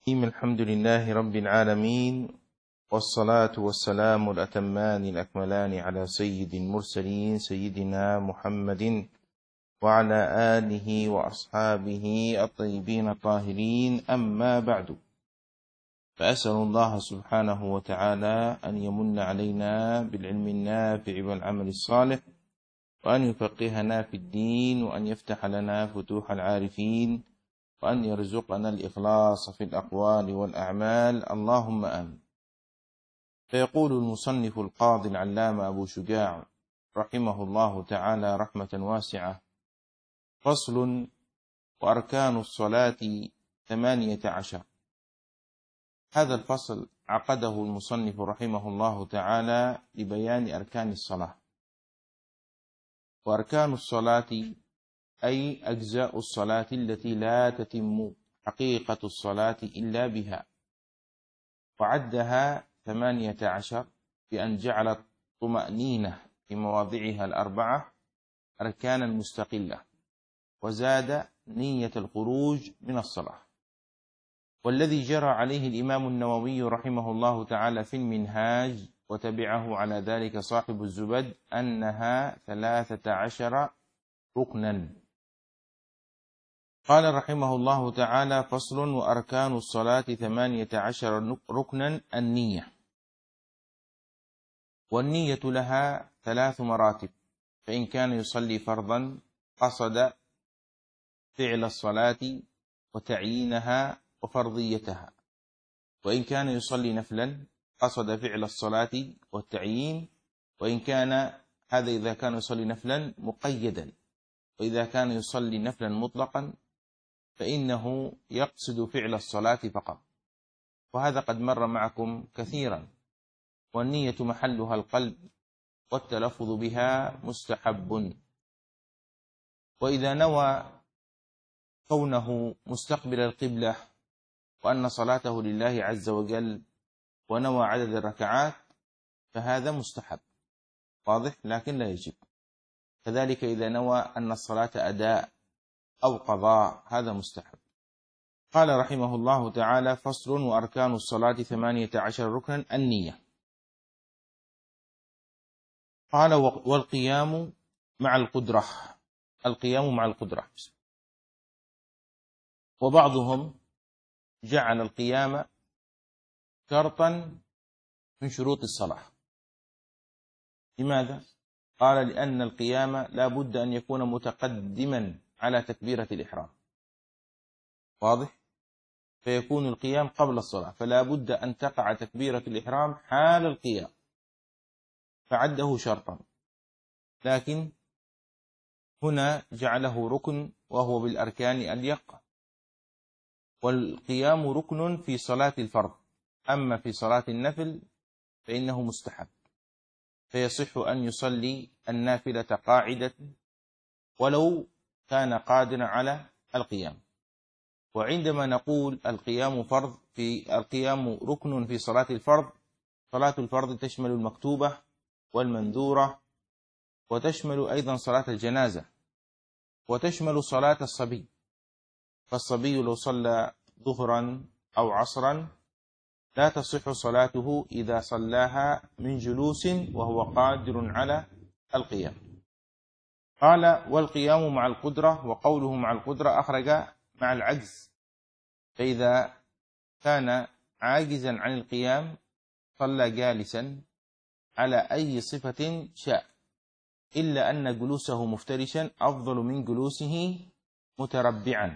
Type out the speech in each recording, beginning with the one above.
الحمد لله رب العالمين، والصلاة والسلام الأتمان الأكملان على سيد المرسلين سيدنا محمد وعلى آله وأصحابه الطيبين الطاهرين، أما بعد، فأسأل الله سبحانه وتعالى أن يمن علينا بالعلم النافع والعمل الصالح، وأن يفقهنا في الدين، وأن يفتح لنا فتوح العارفين، وأن يرزقنا الإخلاص في الأقوال والأعمال، اللهم آمين. فيقول المصنف القاضي العلامة أبو شجاع رحمه الله تعالى رحمة واسعة: فصل: وأركان الصلاة 18. هذا الفصل عقده المصنف رحمه الله تعالى لبيان أركان الصلاة. وأركان الصلاة أي أجزاء الصلاة التي لا تتم حقيقة الصلاة إلا بها، وعدها 18 بأن جعل الطمأنينة في مواضعها الأربعة أركانا مستقلة، وزاد نية الخروج من الصلاة. والذي جرى عليه الإمام النووي رحمه الله تعالى في المنهاج، وتبعه على ذلك صاحب الزبد، أنها 13 ركنا. قال رحمه الله تعالى: فصل: وأركان الصلاة 18 ركنا. النية. والنية لها 3 مراتب، فإن كان يصلي فرضا قصد فعل الصلاة وتعيينها وفرضيتها، وإن كان يصلي نفلا قصد فعل الصلاة والتعيين، وإن كان هذا إذا كان يصلي نفلا مقيدا، وإذا كان يصلي نفلا مطلقا فإنه يقصد فعل الصلاة فقط، وهذا قد مر معكم كثيرا. والنية محلها القلب، والتلفظ بها مستحب. وإذا نوى كونه مستقبل القبلة وأن صلاته لله عز وجل، ونوى عدد الركعات، فهذا مستحب واضح، لكن لا يجب. كذلك إذا نوى أن الصلاة أداء أو قضاء، هذا مستحب. قال رحمه الله تعالى: فصل: وأركان الصلاة 18 ركنا. النية. قال: والقيام مع القدرة. القيام مع القدرة. وبعضهم جعل القيام شرطا من شروط الصلاة. لماذا؟ قال: لأن القيام لا بد أن يكون متقدما على تكبيرة الإحرام، واضح؟ فيكون القيام قبل الصلاة، فلا بد أن تقع تكبيرة الإحرام حال القيام، فعده شرطا. لكن هنا جعله ركن، وهو بالأركان اليقة. والقيام ركن في صلاة الفرض، أما في صلاة النفل فإنه مستحب، فيصح أن يصلي النافلة قاعدة ولو كان قادرا على القيام. وعندما نقول القيام ركن في صلاة الفرض، صلاة الفرض تشمل المكتوبة والمنذورة، وتشمل أيضا صلاة الجنازة، وتشمل صلاة الصبي. فالصبي لو صلى ظهرا أو عصرا لا تصح صلاته إذا صلاها من جلوس وهو قادر على القيام. قال: والقيام مع القدرة. وقوله مع القدرة أخرج مع العجز، فإذا كان عاجزا عن القيام صلى جالسا على أي صفة شاء، إلا أن جلوسه مفترشا أفضل من جلوسه متربعا.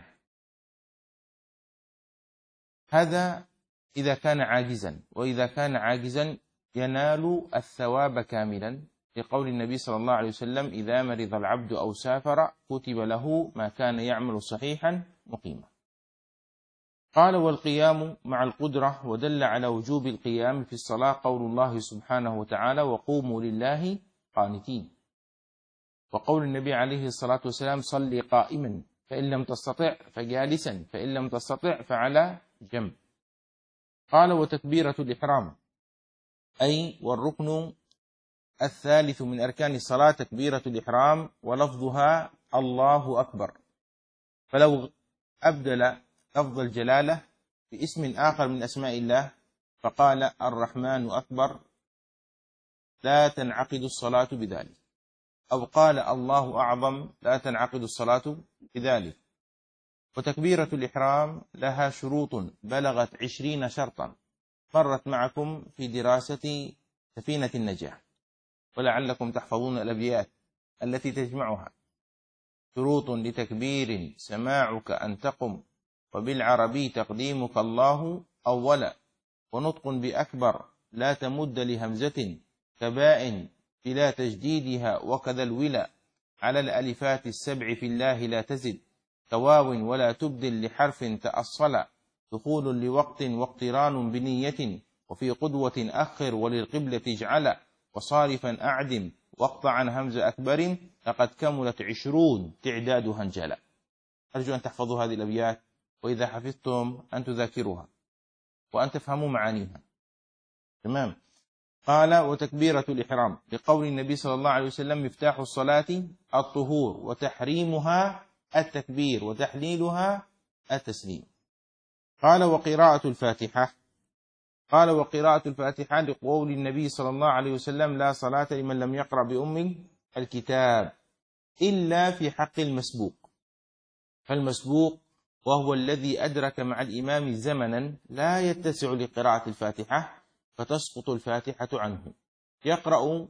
هذا إذا كان عاجزا. وإذا كان عاجزا ينال الثواب كاملا، لقول النبي صلى الله عليه وسلم: إذا مرض العبد أو سافر كتب له ما كان يعمل صحيحا مقيما. قال: والقيام مع القدرة. ودل على وجوب القيام في الصلاة قول الله سبحانه وتعالى: وقوموا لله قانتين. وقول النبي عليه الصلاة والسلام: صلي قائما، فإن لم تستطع فجالسا، فإن لم تستطع فعلى جنب. قال: وتكبيرة الإحرام، أي والركن الثالث من أركان الصلاة تكبيرة الإحرام، ولفظها الله أكبر. فلو أبدل لفظ الجلالة باسم آخر من أسماء الله فقال الرحمن أكبر لا تنعقد الصلاة بذلك، أو قال الله أعظم لا تنعقد الصلاة بذلك. وتكبيرة الإحرام لها شروط بلغت 20 شرطا مرت معكم في دراسة سفينة النجاة، ولعلكم تحفظون الأبيات التي تجمعها. شروط لتكبير سماعك أن تقم، وبالعربي تقديمك الله أولا، ونطق بأكبر لا تمد لهمزة كباء بلا تجديدها، وكذا الولا على الألفات السبع في الله لا تزد، كواو ولا تبدل لحرف تأصلا، دخول لوقت واقتران بنية، وفي قدوة أخر وللقبلة اجعل، وصارفا أعدم واقطع عن همز أكبر، لقد كملت 20 تعدادها انجلا. أرجو أن تحفظوا هذه الأبيات، وإذا حفظتم أن تذاكروها وأن تفهموا معانيها. تمام. قال وتكبيرة الإحرام لقول النبي صلى الله عليه وسلم مفتاح الصلاة الطهور، وتحريمها التكبير، وتحليلها التسليم. قال وقراءة الفاتحة، قال وقراءة الفاتحة لقول النبي صلى الله عليه وسلم لا صلاة لمن لم يقرأ بأم الكتاب إلا في حق المسبوق. فالمسبوق وهو الذي أدرك مع الإمام زمنا لا يتسع لقراءة الفاتحة، فتسقط الفاتحة عنه، يقرأ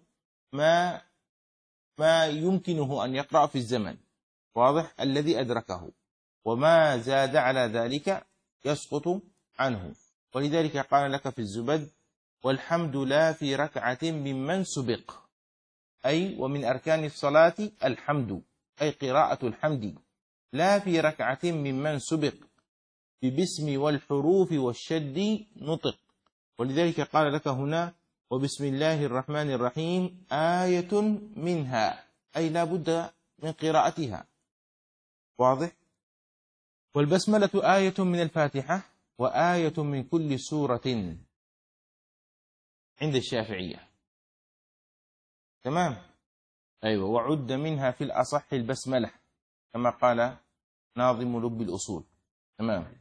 ما يمكنه أن يقرأ في الزمن، واضح، الذي أدركه، وما زاد على ذلك يسقط عنه. ولذلك قال لك في الزبد والحمد لا في ركعة ممن سبق، أي ومن أركان الصلاة الحمد، أي قراءة الحمد، لا في ركعة ممن سبق ببسم والحروف والشد نطق. ولذلك قال لك هنا وبسم الله الرحمن الرحيم آية منها، أي لا بد من قراءتها، واضح. والبسملة آية من الفاتحة وآية من كل سورة عند الشافعية. تمام. أيوة. وعد منها في الأصح البسملة كما قال ناظم لب الأصول. تمام.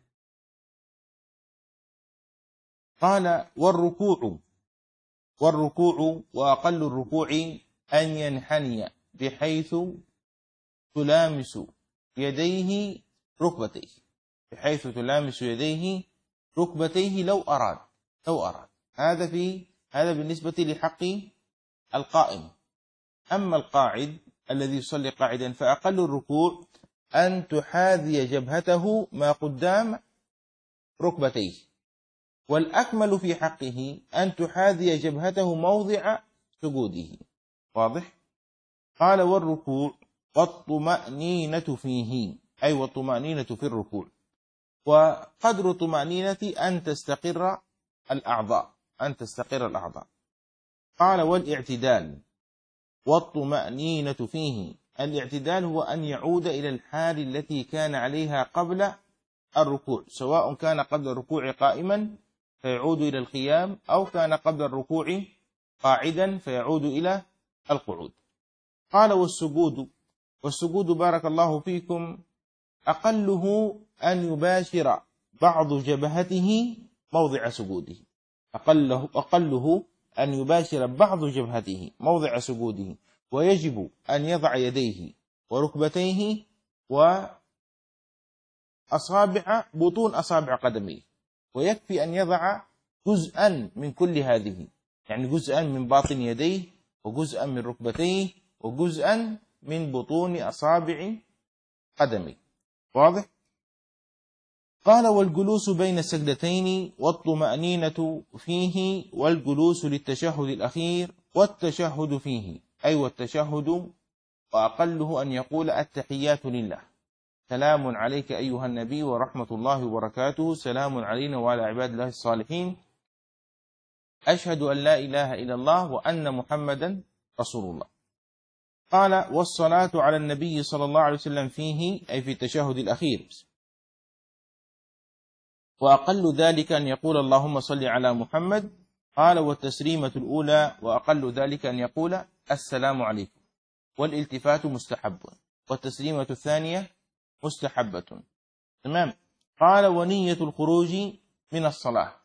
قال والركوع وأقل الركوع أن ينحني بحيث تلامس يديه ركبتيه، بحيث تلامس يديه ركبتيه لو أراد هذا بالنسبة لحق القائم. أما القاعد الذي يصلي قاعدا فأقل الركوع أن تحاذي جبهته ما قدام ركبتيه، والأكمل في حقه أن تحاذي جبهته موضع سجوده، واضح. قال والركوع والطمأنينة فيه، أي والطمأنينة في الركوع، وقدر طمأنينة أن تستقر الأعضاء. قال والاعتدال والطمأنينة فيه، الاعتدال هو أن يعود إلى الحال التي كان عليها قبل الركوع، سواء كان قبل الركوع قائما فيعود إلى القيام، أو كان قبل الركوع قاعدا فيعود إلى القعود. قال والسجود بارك الله فيكم أقله أن يباشر بعض جبهته موضع سجوده، أقله أن يباشر بعض جبهته موضع سجوده، ويجب أن يضع يديه وركبتيه بطون أصابع قدميه، ويكفي أن يضع جزءا من كل هذه، يعني جزءا من باطن يديه، وجزءا من ركبتيه، وجزءا من بطون أصابع قدميه، واضح. قال والجلوس بين السجدتين والطمأنينة فيه، والجلوس للتشهد الأخير والتشهد فيه، أي والتشهد وأقله أن يقول التحيات لله، سلام عليك أيها النبي ورحمة الله وبركاته، سلام علينا وعلى عباد الله الصالحين، أشهد أن لا إله إلا الله وأن محمدا رسول الله. قال والصلاة على النبي صلى الله عليه وسلم فيه، أي في التشهد الأخير، وأقل ذلك أن يقول اللهم صل على محمد. قال والتسليمة الأولى وأقل ذلك أن يقول السلام عليكم، والالتفات مستحب، والتسليمة الثانية مستحبة. تمام. قال ونية الخروج من الصلاة،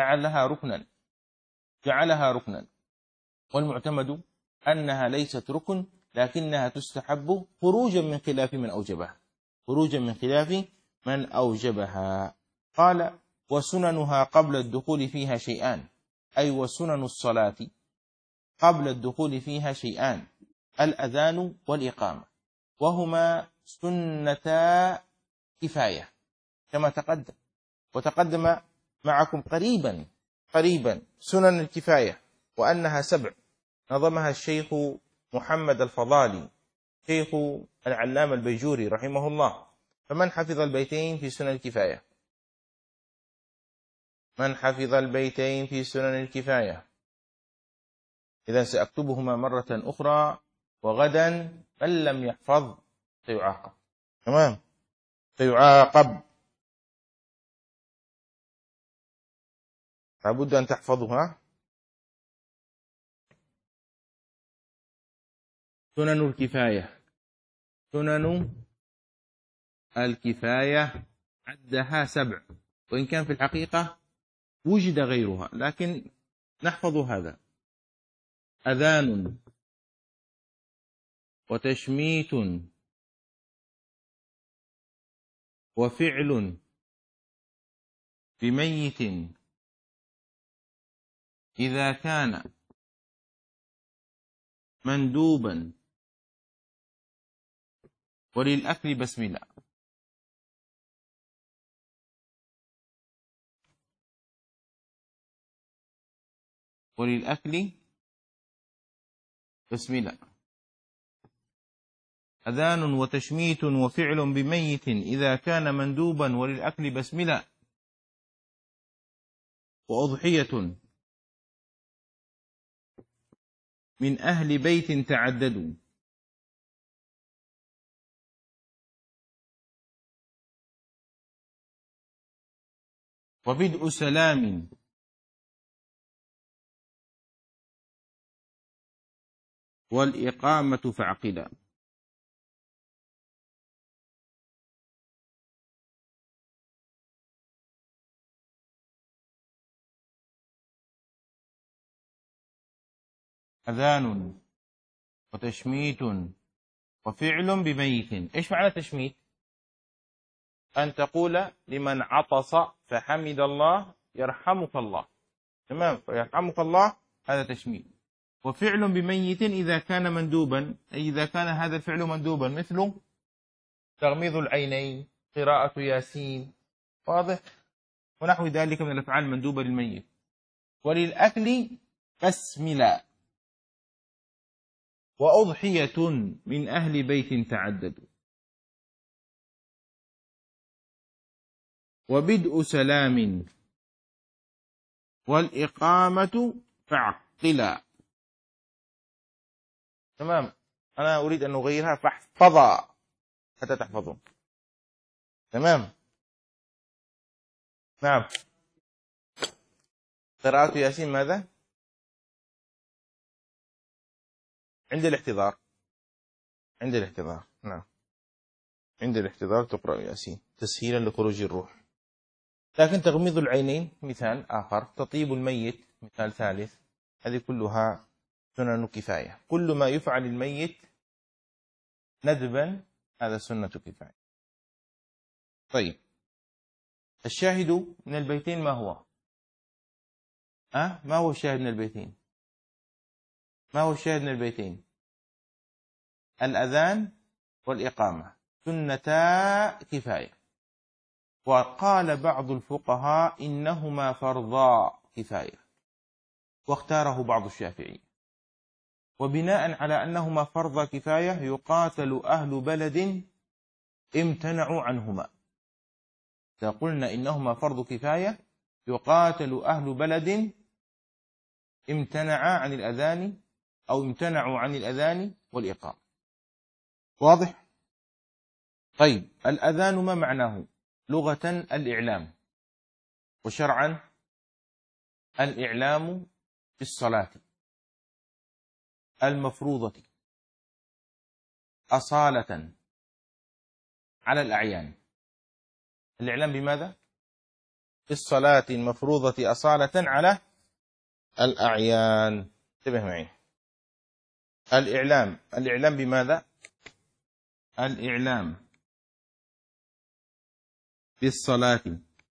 جعلها ركنا، والمعتمد أنها ليست ركن لكنها تستحب خروجا من خلاف من أوجبها. قال: وسننها قبل الدخول فيها شيئان، أي وسنن الصلاة قبل الدخول فيها شيئان: الأذان والإقامة، وهما سنتا كفاية كما تقدم، وتقدم معكم قريبا سنن الكفاية، وأنها 7 نظمها الشيخ محمد الفضالي شيخ العلامة البيجوري رحمه الله. فمن حفظ البيتين في سنن الكفاية؟ من حفظ البيتين في سنن الكفاية؟ إذا سأكتبهما مرة أخرى، وغدا من لم يحفظ سيعاقب. تمام، سيعاقب، لابد أن تحفظها. سنن الكفاية عدها 7، وإن كان في الحقيقة وجد غيرها، لكن نحفظ هذا: أذان، وتشميت، وفعل بميت إذا كان مندوبا، وللأكل بسم الله. أذان وتشميت وفعل بميت إذا كان مندوبا وللأكل بسم الله، وأضحية من أهل بيت تعددوا، وبدء سلام والإقامة فاعقلا. أذان وتشميت وفعل بميت. إيش معنى تشميت؟ أن تقول لمن عطس فحمد الله: يرحمك الله. تمام، فيرحمك الله هذا تشميت. وفعل بميت إذا كان مندوبا، أي إذا كان هذا الفعل مندوبا، مثل تغميض العينين، قراءة ياسين، واضح، ونحو ذلك من الأفعال المندوبة للميت. وللأكل بسم الله، وأضحية من أهل بيت تعددوا، وبدء سلام والإقامة فاعقلا. تمام، أنا أريد أن نغيرها فاحفظا حتى تحفظون. تمام، نعم. قراءة ياسين ماذا؟ عند الاحتضار، نعم، عند الاحتضار تقرأ ياسين تسهيلا لخروج الروح. لكن تغميض العينين مثال آخر، تطيب الميت مثال ثالث، هذه كلها سنن كفاية. كل ما يفعل الميت ندبا هذا سنة كفاية. طيب، الشاهد من البيتين ما هو؟ ما هو الشاهد من البيتين؟ الأذان والإقامة سنتا كفاية. وقال بعض الفقهاء إنهما فرضا كفاية، واختاره بعض الشافعي. وبناء على أنهما فرضا كفاية يقاتل أهل بلد امتنعوا عنهما. إذا قلنا إنهما فرض كفاية يقاتل أهل بلد امتنعوا عن الأذان والإقامة. واضح؟ طيب، الأذان ما معناه؟ لغة الإعلام، وشرعا الإعلام بالصلاة المفروضة أصالة على الأعيان. الإعلام بماذا؟ بالصلاة المفروضة أصالة على الأعيان. انتبه معي. الإعلام بماذا؟ الإعلام بالصلاة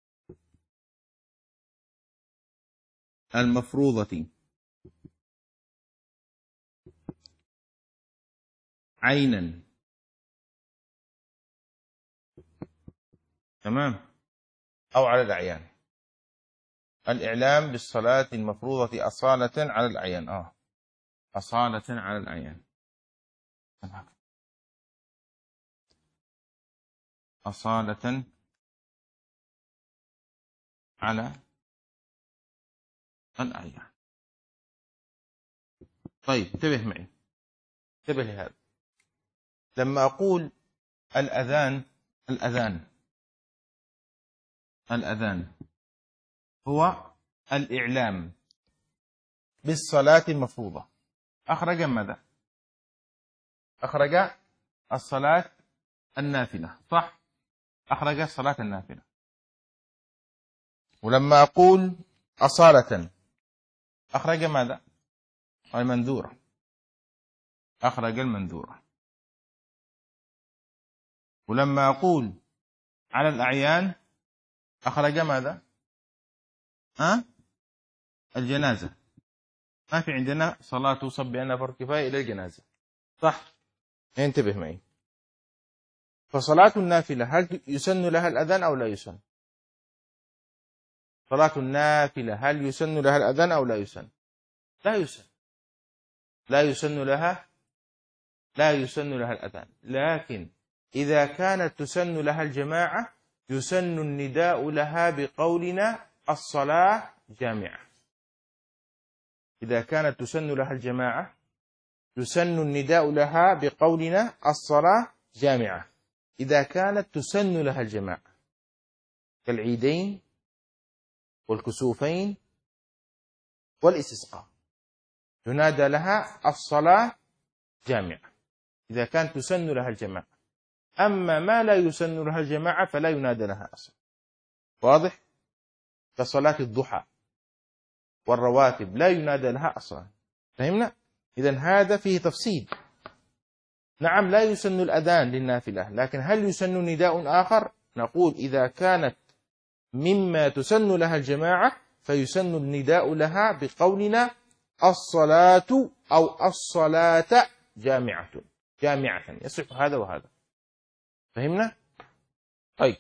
المفروضة عينا، تمام، أو على الأعيان. الإعلام بالصلاة المفروضة أصالة على الأعيان. أصالة على الأعيان، أصالة على الأعيان. طيب انتبه معي، انتبه لهذا. لما أقول الأذان هو الإعلام بالصلاة المفروضة، أخرج ماذا؟ أخرج الصلاة النافلة، صح؟ أخرج الصلاة النافلة. ولما أقول أصالة أخرج ماذا؟ المنذورة، أخرج المنذورة. ولما أقول على الأعيان أخرج ماذا؟ الجنازة. ما في عندنا صلاة توصب بأنها فرض كفاية إلى الجنازة، صح؟ انتبه معي. فصلاة النافلة هل يسن لها الأذان أو لا يسن؟ صلاة النافلة هل يسن لها الأذان أو لا يسن؟ لا يسن، لا يسن لها، لا يسن لها الأذان. لكن إذا كانت تسن لها الجماعة يسن النداء لها بقولنا الصلاة جامعة. إذا كانت تسن لها الجماعة يسن النداء لها بقولنا الصلاة جامعة. إذا كانت تسن لها الجماعة كالعيدين والكسوفين والاستسقاء ينادى لها الصلاة جامعة، إذا كانت تسن لها الجماعة. أما ما لا يسن لها الجماعة فلا ينادى لها أصلا. واضح؟ كصلاة الضحى والرواتب لا ينادى لها أصلا. فهمنا؟ إذن هذا فيه تفصيل. نعم لا يسن الأذان للنافلة، لكن هل يسن نداء آخر؟ نقول إذا كانت مما تسن لها الجماعة فيسن النداء لها بقولنا الصلاة أو الصلاة جامعة، يصح هذا وهذا. فهمنا؟ طيب،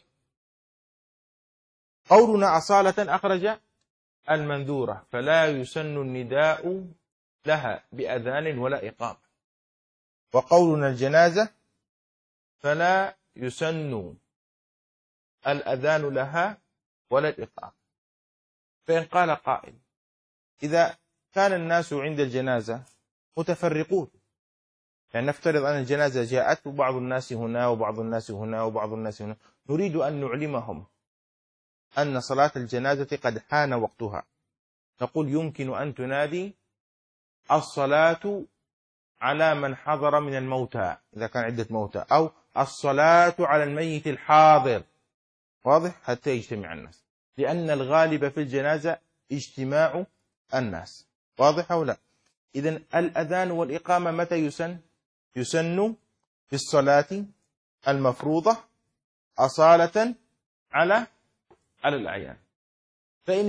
قولنا أصالة أخرج المنذورة، فلا يسن النداء لها بأذان ولا إقامة. وقولنا الجنازة فلا يسن الأذان لها ولا الإقامة. فإن قال قائل إذا كان الناس عند الجنازة متفرقون، يعني نفترض أن الجنازة جاءت وبعض الناس هنا وبعض الناس هنا وبعض الناس هنا، نريد أن نعلمهم أن صلاة الجنازة قد حان وقتها، نقول يمكن أن تنادي الصلاة على من حضر من الموتى إذا كان عدة موتى، أو الصلاة على الميت الحاضر. واضح؟ حتى يجتمع الناس، لأن الغالب في الجنازة اجتماع الناس. واضح أو لا؟ إذن الأذان والإقامة متى يسن؟ يسن في الصلاة المفروضة أصالة على الأعيان. فإن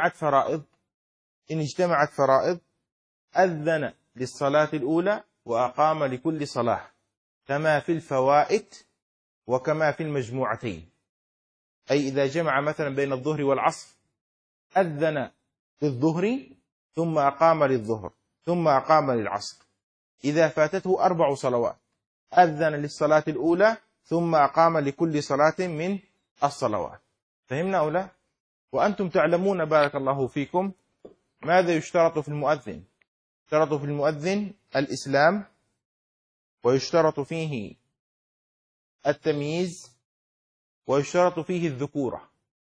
اجتمعت فرائض أذن للصلاة الأولى وأقام لكل صلاة، كما في الفوائد وكما في المجموعتين. أي إذا جمع مثلا بين الظهر والعصر أذن للظهر ثم أقام للظهر ثم أقام للعصر. إذا فاتته 4 صلوات أذن للصلاة الأولى ثم أقام لكل صلاة من الصلوات. فهمنا أو لا؟ وأنتم تعلمون بارك الله فيكم ماذا يشترط في المؤذن؟ يشترط في المؤذن الإسلام، ويشترط فيه التمييز، ويشترط فيه الذكورة.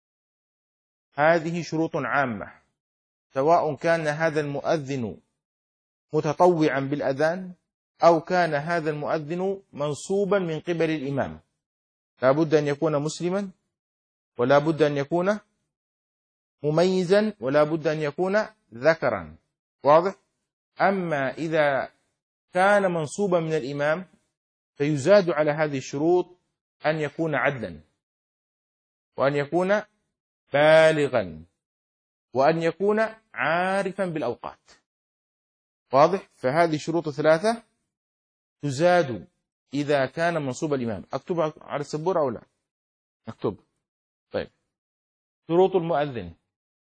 هذه شروط عامة، سواء كان هذا المؤذن متطوعا بالأذان أو كان هذا المؤذن منصوبا من قبل الإمام. لا بد أن يكون مسلما، ولا بد أن يكون مميزا ولا بد أن يكون ذكرا. واضح؟ أما إذا كان منصوبا من الإمام فيزاد على هذه الشروط أن يكون عدلا، وأن يكون بالغا، وأن يكون عارفا بالأوقات. واضح؟ فهذه الشروط الثلاثة تزاد إذا كان منصوب الإمام. أكتبها على السبورة أو لا؟ أكتب. طيب، شروط المؤذن.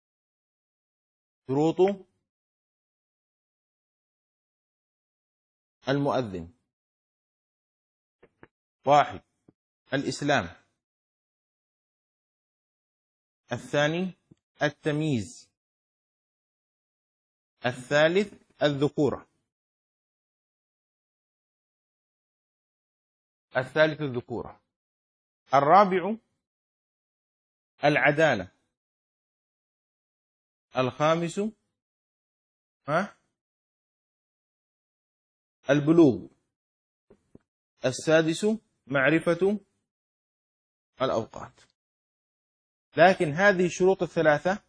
شروط المؤذن: 1. الإسلام. 2. التمييز. 3. الذكورة. 4. العدالة. 5. البلوغ. 6. معرفة الأوقات. لكن هذه الشروط الثلاثة،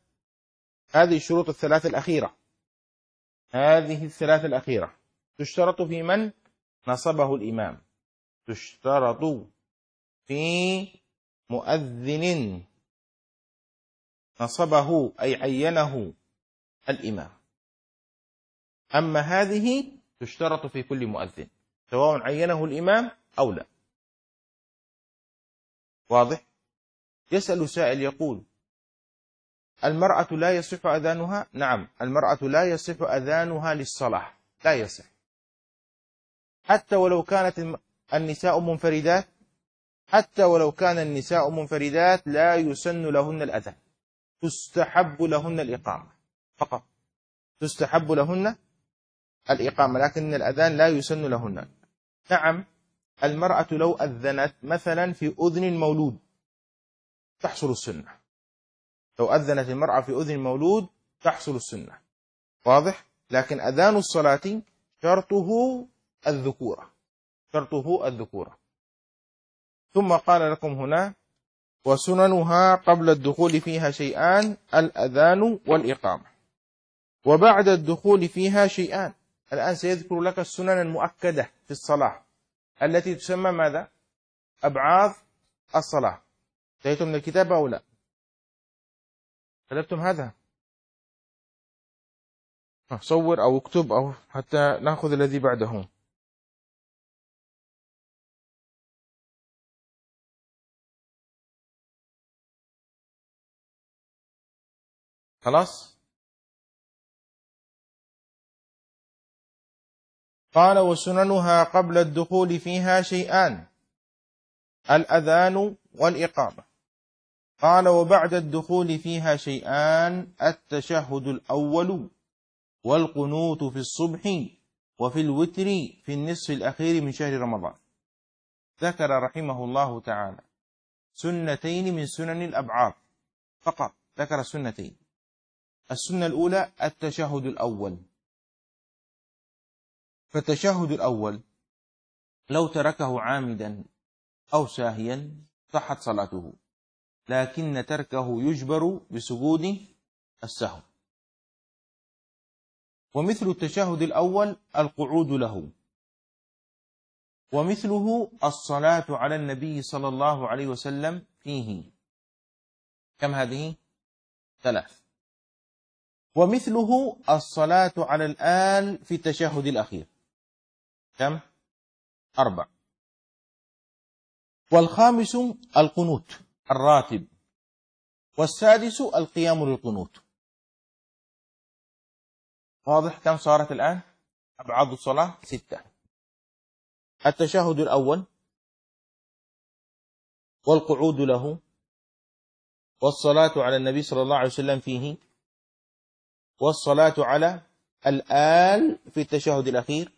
هذه الثلاث الأخيرة تشترط في من نصبه الإمام، تشترط في مؤذن نصبه أي عينه الإمام. أما هذه تشترط في كل مؤذن سواء عينه الإمام أو لا. واضح؟ يسأل سائل يقول: المرأة لا يصح أذانها؟ نعم، المرأة لا يصح أذانها للصلاة، لا يصح، حتى ولو كانت النساء منفردات، حتى ولو كان النساء منفردات لا يسن لهن الأذان، تستحب لهن الإقامة فقط، تستحب لهن الإقامة، لكن الأذان لا يسن لهن. نعم، المرأة لو أذنت مثلا في أذن المولود تحصل السنة، لو أذنت المرأة في أذن المولود تحصل السنة. واضح؟ لكن أذان الصلاة شرطه الذكورة، شرطه الذكورة. ثم قال لكم هنا: وسننها قبل الدخول فيها شيئان: الأذان والإقامة، وبعد الدخول فيها شيئان. الآن سيذكر لك السنن المؤكدة في الصلاة التي تسمى ماذا؟ أبعاض الصلاة. انتهيتم من الكتاب أو لا؟ كتبتم هذا؟ صور أو اكتب أو حتى نأخذ الذي بعده. خلاص؟ قال: وسننها قبل الدخول فيها شيئان: الأذان والإقامة. قال: وبعد الدخول فيها شيئان: التشهد الأول والقنوت في الصبح وفي الوتر في النصف الأخير من شهر رمضان. ذكر رحمه الله تعالى سنتين من سنن الأبعاد فقط، ذكر سنتين. السنة الأولى التشهد الأول. فالتشهد الأول لو تركه عامدا أو ساهيا صحت صلاته، لكن تركه يجبر بسجود السهو. ومثل التشهد الأول القعود له، ومثله الصلاة على النبي صلى الله عليه وسلم فيه. كم هذه؟ 3. ومثله الصلاة على الآل في التشهد الأخير. كم؟ 4. والخامس القنوت الراتب، والسادس القيام للقنوت. واضح كم صارت الآن؟ أبعاد الصلاة 6: التشهد الأول، والقعود له، والصلاة على النبي صلى الله عليه وسلم فيه، والصلاة على الآل في التشهد الأخير،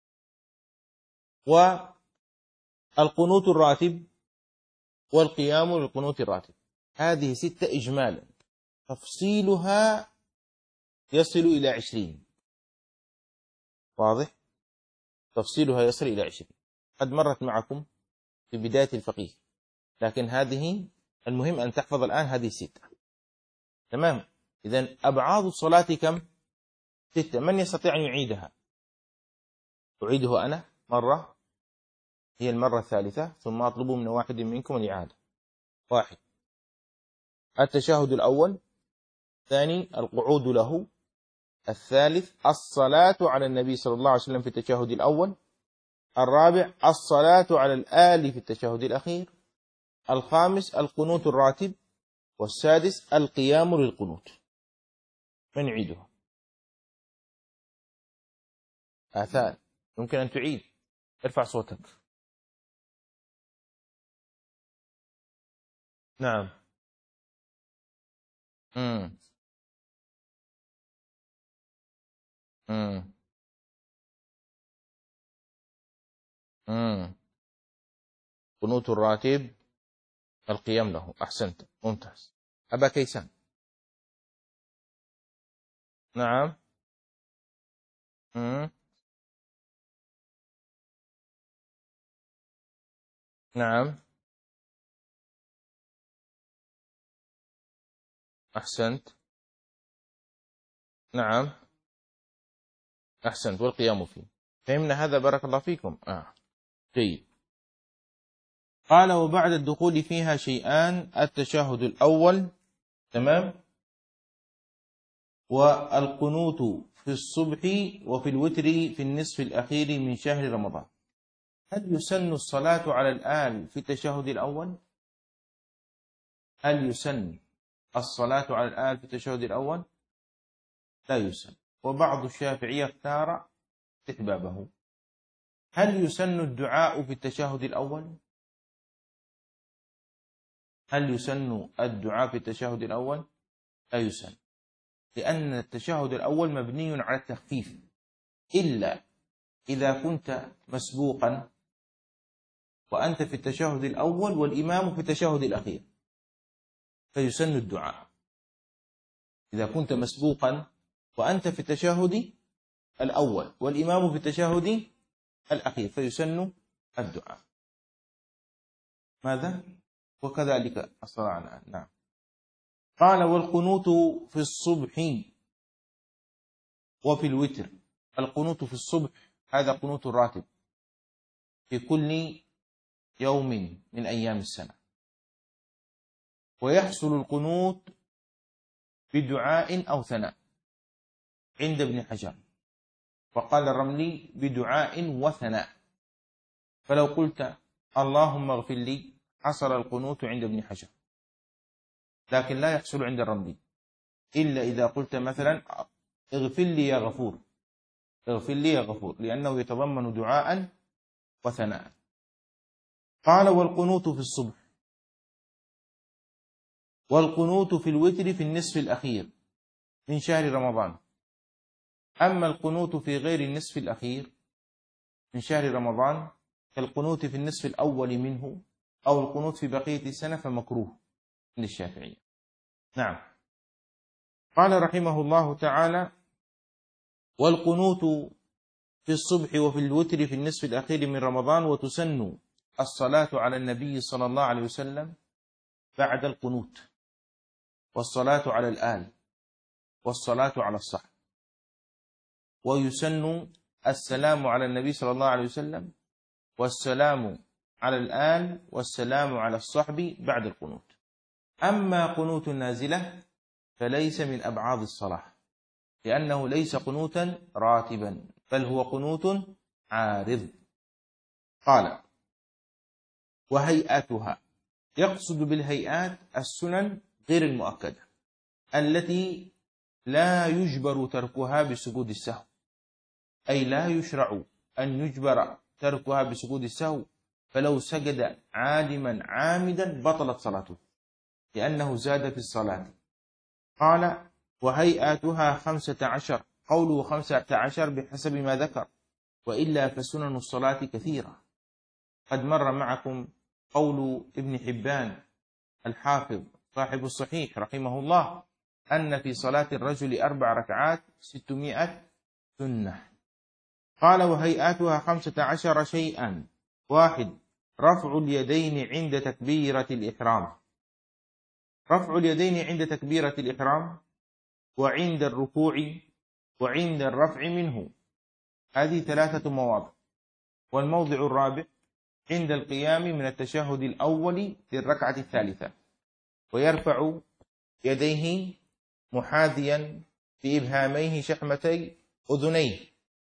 والقنوت الراتب، والقيام للقنوت الراتب. هذه 6 إجمالا، تفصيلها يصل إلى 20. واضح؟ تفصيلها يصل إلى 20. قد مرت معكم في بداية الفقيه، لكن هذه المهم أن تحفظ الآن هذه 6. تمام؟ إذن أبعاد الصلاة كم؟ 6. من يستطيع أن يعيدها؟ أعيده أنا مرة، هي المرة الثالثة، ثم أطلب من واحد منكم الإعادة. 1. التشهد الأول. 2. القعود له. 3. الصلاة على النبي صلى الله عليه وسلم في التشهد الأول. 4. الصلاة على الآل في التشهد الأخير. 5. القنوت الراتب. 6. القيام للقنوت. من يعيدها؟ آثار، يمكن أن تعيد. ارفع صوتك. نعم. امم امم امم قنوت الراتب، القيام له. أحسنت، ممتاز. أبا كيسان. نعم. امم نعم. أحسنت. نعم. أحسنت، والقيام فيه. فهمنا هذا؟ بارك الله فيكم. جيد. قال: وبعد الدخول فيها شيئان: التشهد الأول، تمام، والقنوت في الصبح وفي الوتر في النصف الأخير من شهر رمضان. هل يسن الصلاة على الآل في التشهد الأول؟ هل يسن الصلاة على الآل في التشهد الأول؟ لا يسن. وبعض الشافعية اختار استحبابه. هل يسن الدعاء في التشهد الأول؟ هل يسن الدعاء في التشهد الأول؟ لا يسن، لأن التشهد الأول مبني على التخفيف، إلا إذا كنت مسبوقا وأنت في التشهد الأول والإمام في التشهد الأخير، فيسن الدعاء. إذا كنت مسبوقا وأنت في التشهد الأول والإمام في التشهد الأخير، فيسن الدعاء. ماذا؟ وكذلك الصلاة على الآن. نعم. قال: والقنوت في الصبح وفي الوتر. القنوت في الصبح هذا قنوت الراتب في كل يوم من أيام السنة، ويحصل القنوت بدعاء أو ثناء عند ابن حجر، وقال الرملي بدعاء وثناء. فلو قلت اللهم اغفر لي حصل القنوت عند ابن حجر، لكن لا يحصل عند الرملي إلا إذا قلت مثلا اغفر لي يا غفور، اغفر لي يا غفور، لأنه يتضمن دعاء وثناء. قال: والقنوت في الصبح والقنوت في الوتر في النصف الأخير من شهر رمضان. أما القنوت في غير النصف الأخير من شهر رمضان كالقنوت في النصف الأول منه أو القنوت في بقية السنة فمكروه عند الشافعية. نعم. قال رحمه الله تعالى: والقنوت في الصبح وفي الوتر في النصف الأخير من رمضان، وتسن الصلاة على النبي صلى الله عليه وسلم بعد القنوت، والصلاة على الآل، والصلاة على الصحب. ويسن السلام على النبي صلى الله عليه وسلم، والسلام على الآل، والسلام على الصحب بعد القنوت. أما قنوت النازلة فليس من أبعاد الصلاة، لأنه ليس قنوتا راتبا، بل هو قنوت عارض. قال: وهيئاتها. يقصد بالهيئات السنن غير المؤكدة التي لا يجبر تركها بسجود السهو، أي لا يشرع أن يجبر تركها بسجود السهو، فلو سجد عالما عامدا بطلت صلاته لأنه زاد في الصلاة. قال: وهيئاتها 15. قوله 15 بحسب ما ذكر، وإلا فسنن الصلاة كثيرة. قد مر معكم قول ابن حبان الحافظ صاحب الصحيح رحمه الله أن في صلاة الرجل 4 ركعات 600 سنة. قال: وهيئاتها 15 شيئا: 1. رفع اليدين عند تكبيرة الإحرام. رفع اليدين عند تكبيرة الإحرام وعند الركوع وعند الرفع منه. هذه 3 مواضع. والموضع الرابع عند القيام من التشهد الأول للركعة الثالثة، ويرفع يديه محاذيا بإبهاميه شحمتي أذنيه،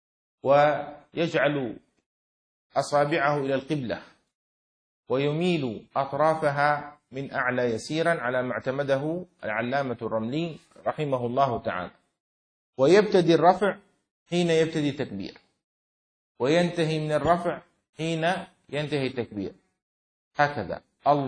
ويجعل أصابعه إلى القبلة، ويميل أطرافها من أعلى يسيرا على ما اعتمده العلامة الرملي رحمه الله تعالى. ويبتدي الرفع حين يبتدي التكبير، وينتهي من الرفع حين ينتهي التكبير، هكذا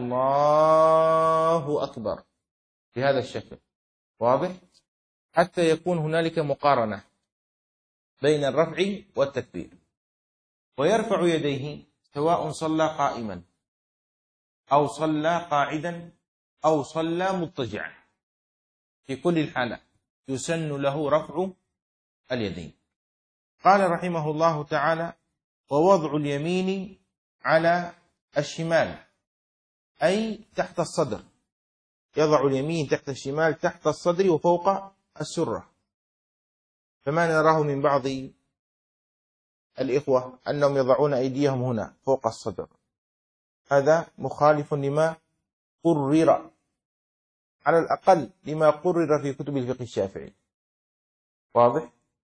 الله أكبر بهذا الشكل، واضح؟ حتى يكون هنالك مقارنة بين الرفع والتكبير. ويرفع يديه سواء صلى قائما أو صلى قاعدا أو صلى مضطجعا، في كل الحالات يسن له رفع اليدين. قال رحمه الله تعالى: ووضع اليمين على الشمال أي تحت الصدر، يضع اليمين تحت الشمال تحت الصدر وفوق السرة. فما نراه من بعض الإخوة أنهم يضعون أيديهم هنا فوق الصدر، هذا مخالف لما قرر، على الأقل لما قرر في كتب الفقه الشافعي، واضح؟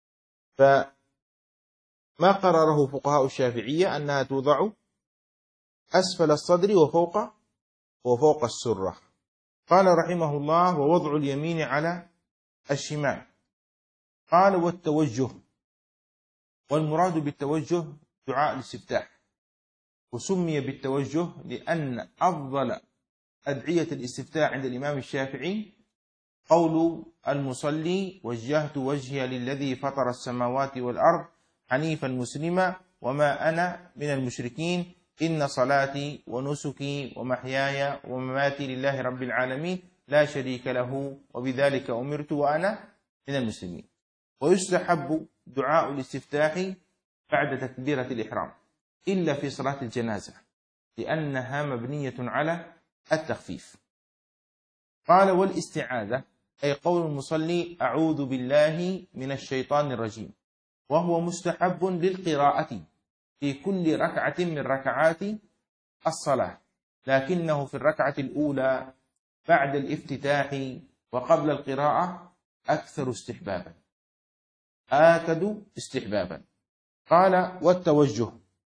فما قرره فقهاء الشافعية أنها توضع أسفل الصدر وفوق السرة. قال رحمه الله: ووضع اليمين على الشمال. قال: والتوجه، والمراد بالتوجه دعاء الاستفتاح، وسمي بالتوجه لأن أفضل أدعية الاستفتاح عند الإمام الشافعي قول المصلي: وجهت وجهي للذي فطر السماوات والأرض حنيفا مسلما وما أنا من المشركين إن صلاتي ونسكي ومحياي ومماتي لله رب العالمين لا شريك له وبذلك أمرت وأنا من المسلمين. ويستحب دعاء الاستفتاح بعد تكبيرة الإحرام إلا في صلاة الجنازة لأنها مبنية على التخفيف. قال: والاستعاذة أي قول المصلي: أعوذ بالله من الشيطان الرجيم، وهو مستحب للقراءة في كل ركعة من ركعات الصلاة، لكنه في الركعة الأولى بعد الافتتاح وقبل القراءة أكثر استحبابا، آكد استحبابا. قال: والتوجه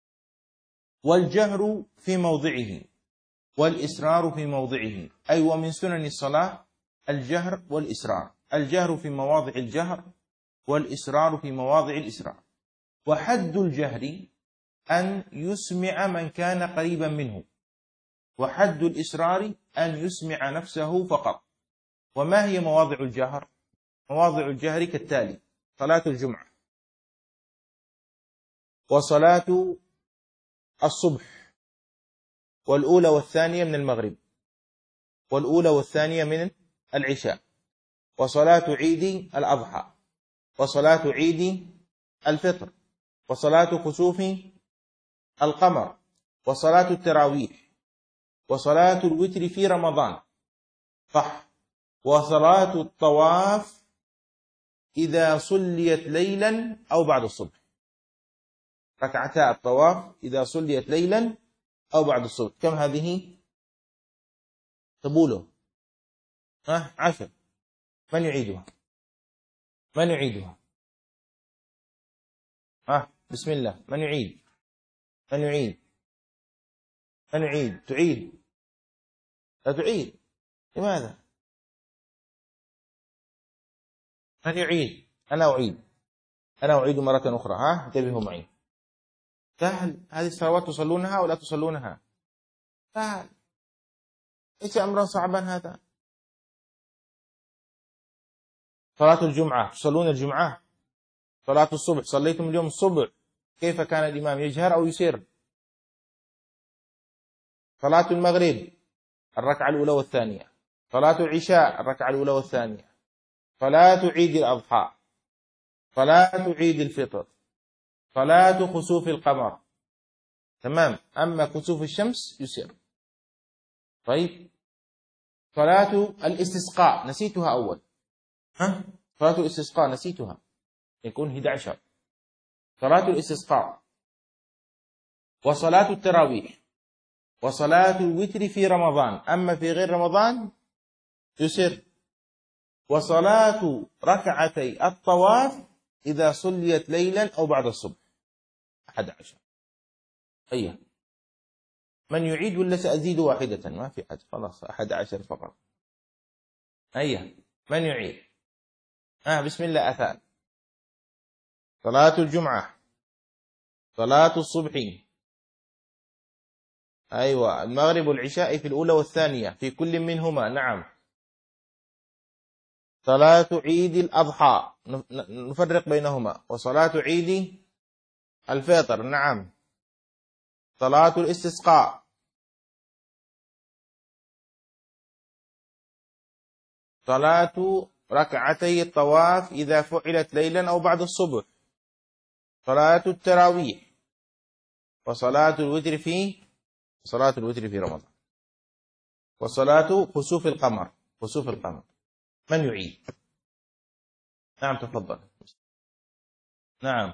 والجهر في موضعه والإسرار في موضعه، أي ومن سنن الصلاة الجهر والإسرار، الجهر في مواضع الجهر والإسرار في مواضع الإسرار. وحد الجهر أن يسمع من كان قريبا منه، وحد الإسرار أن يسمع نفسه فقط. وما هي مواضع الجهر؟ مواضع الجهر كالتالي: صلاة الجمعة، وصلاة الصبح، والأولى والثانية من المغرب، والأولى والثانية من العشاء، وصلاة عيد الأضحى، وصلاة عيد الفطر، وصلاة خسوف القمر، وصلاة التراويح، وصلاة الوتر في رمضان، صح، وصلاة الطواف إذا صليت ليلا أو بعد الصبح، ركعتا الطواف إذا صليت ليلا أو بعد الصبح. كم هذه؟ تبولو 10. من يعيدها؟ من يعيدها؟ بسم الله. من يعيد؟ من يعيد؟ من يعيد؟ تعيد؟ لا تعيد. لماذا؟ من يعيد؟ أنا أعيد. أنا أعيد مرة أخرى. انتبهوا معي. سهل. هذه الصلوات تصلونها ولا تصلونها؟ سهل. ليس أمرا صعبا هذا. صلاة الجمعة تصلون الجمعة؟ صلاة الصبح صليتم اليوم الصبح، كيف كان الإمام يجهر أو يسر؟ صلاة المغرب الركعة الأولى والثانية، صلاة العشاء الركعة الأولى والثانية، صلاة عيد الأضحى، صلاة عيد الفطر، صلاة خسوف القمر، تمام. أما كسوف الشمس يسر. طيب، صلاة الاستسقاء نسيتها أول. صلاة الاستسقاء نسيتها، يكون 11. صلاة الاستسقاء وصلاة التراويح وصلاة الوتر في رمضان، أما في غير رمضان يسر، وصلاة ركعتي الطواف إذا صليت ليلا أو بعد الصبح 11. هيا من يعيد ولا سأزيد واحدة؟ ما في حد، خلاص 11 فقط. هيا من يعيد؟ بسم الله. أثان صلاة الجمعة، صلاة الصبح، أيوة المغرب والعشاء في الأولى والثانية في كل منهما، نعم. صلاة عيد الأضحى نفرق بينهما، وصلاة عيد الفطر، نعم. صلاة الاستسقاء، صلاة ركعتي الطواف إذا فعلت ليلا أو بعد الصبح، صلاة التراويح، وصلاة الوتر في رمضان، وصلاة خسوف القمر. من يعيد؟ نعم تفضل. نعم.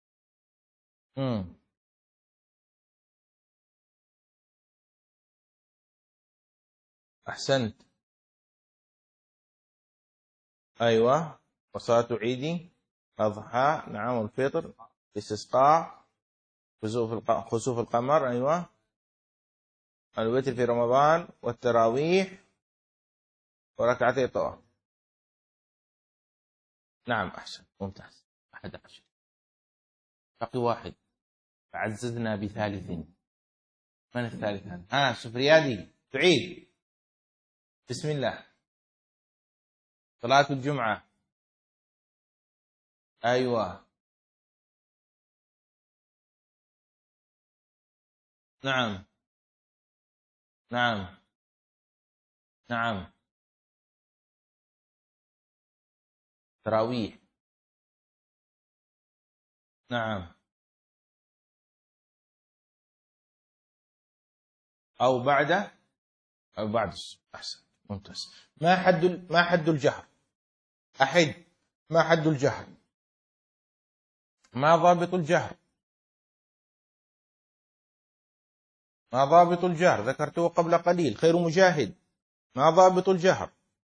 أحسنت. أيوة، وصلاة عيد الأضحى، نعم، والفطر، الاستسقاء، خسوف القمر، أيوة، الوتر في رمضان، والتراويح، وركعتي الطواف. نعم أحسن، ممتاز. 11. بقي واحد، عززنا بثالث. من الثالث هذا؟ سفريادي تعيد. بسم الله. صلاة الجمعة، أيوة، نعم نعم نعم. تراويح، نعم، أو بعد أحسن، ممتاز. ما حد الجهر؟ ما حد الجهر؟ ما ضابط الجهر؟ ذكرته قبل قليل، خير مجاهد. ما ضابط الجهر؟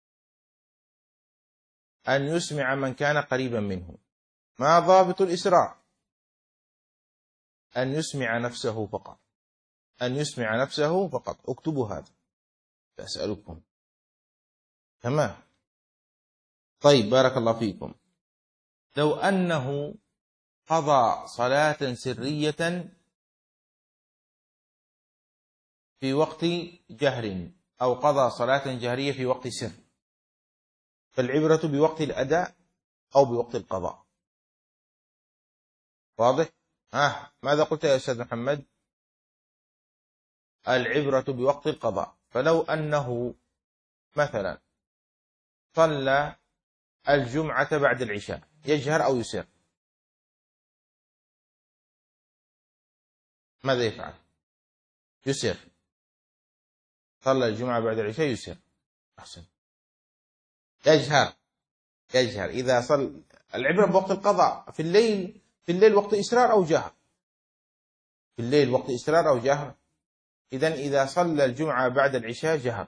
أن يسمع من كان قريبا منه. ما ضابط الإسراء؟ أن يسمع نفسه فقط. اكتبوا هذا، أسألكم. تمام. طيب بارك الله فيكم. لو أنه قضى صلاة سرية في وقت جهر، أو قضى صلاة جهرية في وقت سر، فالعبرة بوقت الأداء أو بوقت القضاء. واضح؟ ماذا قلت يا أستاذ محمد؟ العبرة بوقت القضاء. فلو أنه مثلا صلى الجمعة بعد العشاء، يجهر أو يسر، ماذا يفعل؟ يسر. صلى الجمعة بعد العشاء يسر. أحسن. يجهر إذا صلى. العبرة بوقت القضاء. في الليل وقت إسرار أو جهر؟ في الليل وقت إسرار أو جهر. إذن إذا صلى الجمعة بعد العشاء جهر.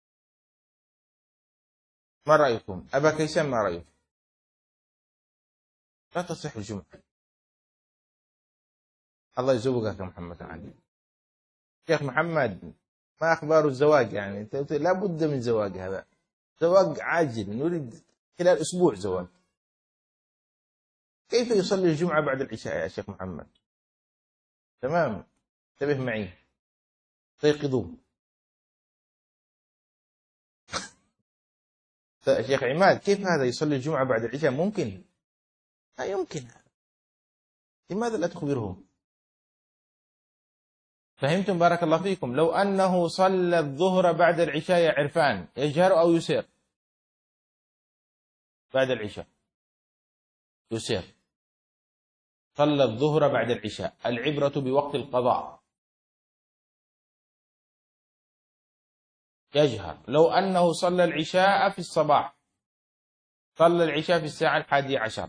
ما رأيكم؟ أبا كيسان ما رأيك؟ لا تصح الجمعة. الله يزوجك يا محمد علي. شيخ محمد، ما أخبار الزواج؟ يعني لا بد من زواج، هذا زواج عاجل، نريد خلال أسبوع زواج. كيف يصلي الجمعة بعد العشاء يا شيخ محمد؟ تمام، انتبه معي، استيقظوا. شيخ عماد، كيف هذا يصلي الجمعة بعد العشاء؟ ممكن؟ لا يمكن. لماذا لا تخبرهم؟ فهمتم؟ بارك الله فيكم. لو أنه صلى الظهر بعد العشاء يا عرفان، يجهر أو يسر؟ بعد العشاء يسر. صلى الظهر بعد العشاء، العبرة بوقت القضاء، يجهر. لو أنه صلى العشاء في الصباح، صلى العشاء في الساعة 11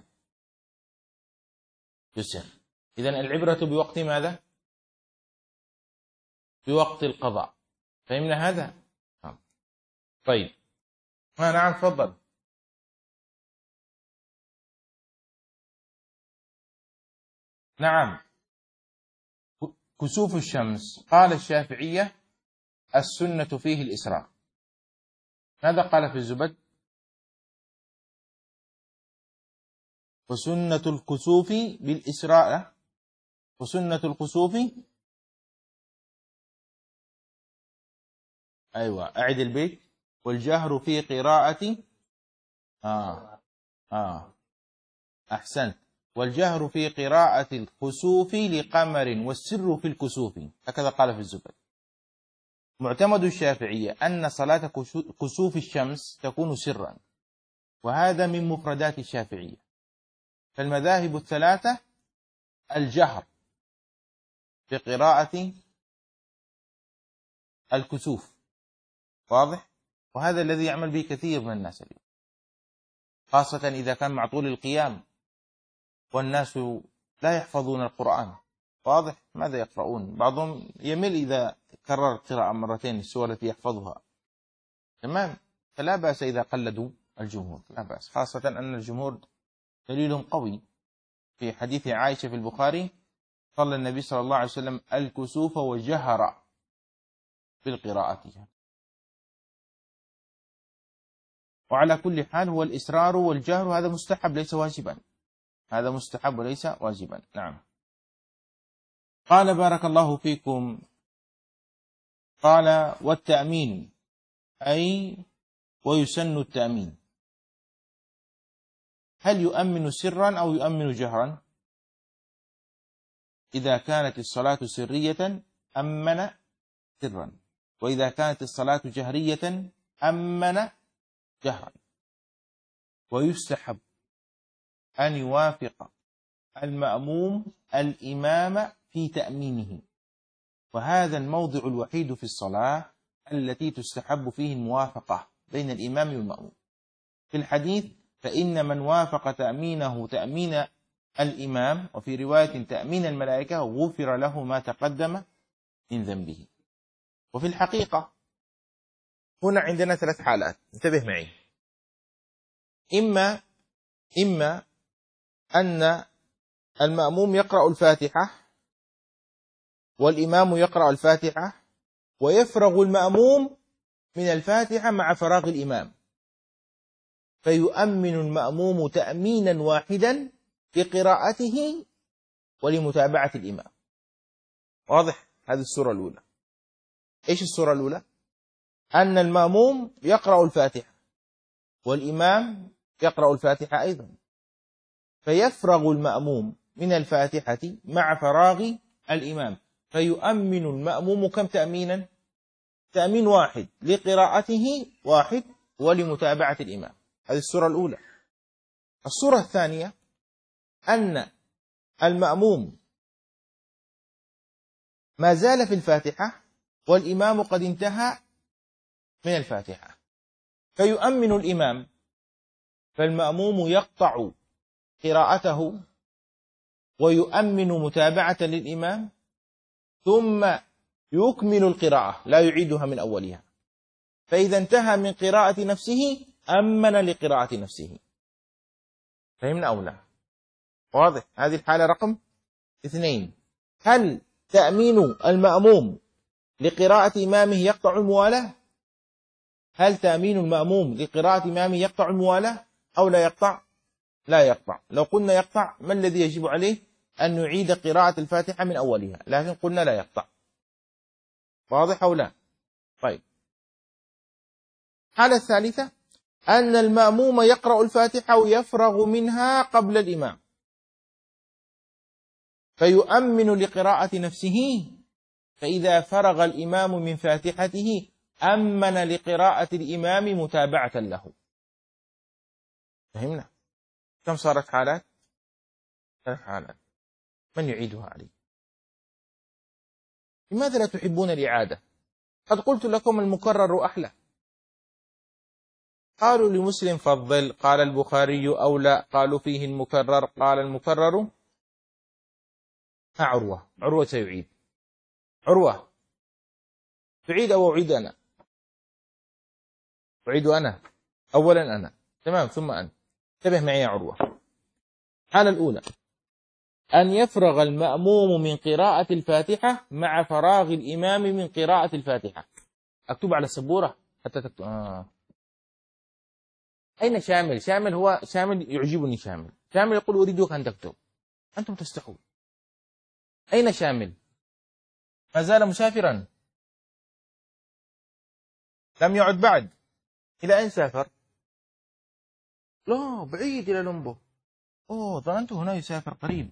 يسر. إذن العبرة بوقت ماذا؟ بوقت القضاء. فهمنا هذا؟ طيب. نعم تفضل. نعم. كسوف الشمس قال الشافعية السنة فيه الإسراء. ماذا قال في الزبد؟ وسنة الكسوف بالإسراء. وسنة الكسوف، أيوة أعد البيت. والجهر في قراءة أحسنت. والجهر في قراءة الكسوف لقمر والسر في الكسوف، هكذا قال في الزبد. معتمد الشافعية أن صلاة كسوف الشمس تكون سرا، وهذا من مفردات الشافعية. فالمذاهب الثلاثة الجهر في قراءة الكسوف، واضح؟ وهذا الذي يعمل به كثير من الناس اليوم، خاصة إذا كان مع طول القيام والناس لا يحفظون القرآن، واضح؟ ماذا يقرؤون؟ بعضهم يمل إذا كرر قراءة مرتين السورة التي يحفظها، تمام؟ فلا بأس إذا قلدوا الجمهور، لا بأس، خاصة أن الجمهور دليل قوي. في حديث عائشة في البخاري صلى النبي صلى الله عليه وسلم الكسوف وجهر بالقراءة. وعلى كل حال هو الإسرار والجهر هذا مستحب ليس واجبا، هذا مستحب وليس واجبا. نعم. قال بارك الله فيكم، قال والتأمين أي ويسن التأمين. هل يؤمن سرا أو يؤمن جهرا؟ إذا كانت الصلاة سرية أمن سرا، وإذا كانت الصلاة جهرية أمن جهرا. ويستحب أن يوافق المأموم الإمام في تأمينه، وهذا الموضع الوحيد في الصلاة التي تستحب فيه الموافقة بين الإمام والمأموم. في الحديث فإن من وافق تأمينه تأمين الإمام، وفي رواية تأمين الملائكة، غفر له ما تقدم من ذنبه. وفي الحقيقة هنا عندنا ثلاث حالات، انتبه معي. إما أن المأموم يقرأ الفاتحة والإمام يقرأ الفاتحة ويفرغ المأموم من الفاتحة مع فراغ الإمام، فيؤمن المأموم تأمينا واحدا لقراءته ولمتابعة الإمام. واضح؟ هذه الصورة الأولى. إيش الصورة الأولى؟ أن المأموم يقرأ الفاتحة والإمام يقرأ الفاتحة أيضا، فيفرغ المأموم من الفاتحة مع فراغ الإمام، فيؤمن المأموم كم تأمينا؟ تأمين واحد، لقراءته واحد ولمتابعة الإمام. هذه الصورة الأولى. الصورة الثانية أن المأموم ما زال في الفاتحة والإمام قد انتهى من الفاتحة، فيؤمن الإمام، فالمأموم يقطع قراءته ويؤمن متابعة للإمام، ثم يكمل القراءة لا يعيدها من أولها، فإذا انتهى من قراءة نفسه أمن لقراءة نفسه. فهمنا أو لا؟ واضح؟ هذه الحالة رقم 2. هل تأمين المأموم لقراءة إمامه يقطع الموالاة؟ هل تأمين المأموم لقراءة إمامه يقطع الموالاة أو لا يقطع؟ لا يقطع. لو قلنا يقطع ما الذي يجب عليه؟ أن نعيد قراءة الفاتحة من أولها، لكن قلنا لا يقطع. واضح أو لا؟ طيب. الحالة الثالثة أن المأموم يقرأ الفاتحة ويفرغ منها قبل الإمام، فيؤمن لقراءة نفسه، فإذا فرغ الإمام من فاتحته أمن لقراءة الإمام متابعة له. فهمنا؟ كم صارت حالات؟ 3 حالات. من يعيدها علي؟ لماذا لا تحبون الإعادة؟ قد قلت لكم المكرر أحلى. قالوا لمسلم فضل، قال البخاري أو لا، قالوا فيه المكرر، قال المكرر عروة. عروة سيعيد. عروة تعيد أو أعيد أنا؟ أعيد أنا أولا أنا، تمام، ثم أنت. انتبه معي يا عروة. الحالة الأولى أن يفرغ المأموم من قراءة الفاتحة مع فراغ الإمام من قراءة الفاتحة. أكتب على السبورة حتى تكتب. أين شامل؟ شامل هو شامل يعجبني. شامل يقول أريدك أن تكتب. أنتم تستحون. أين شامل؟ ما زال مسافرا، لم يعد بعد. إلى أين سافر؟ لا، بعيد إلى لومبو. ظننت هنا يسافر قريب.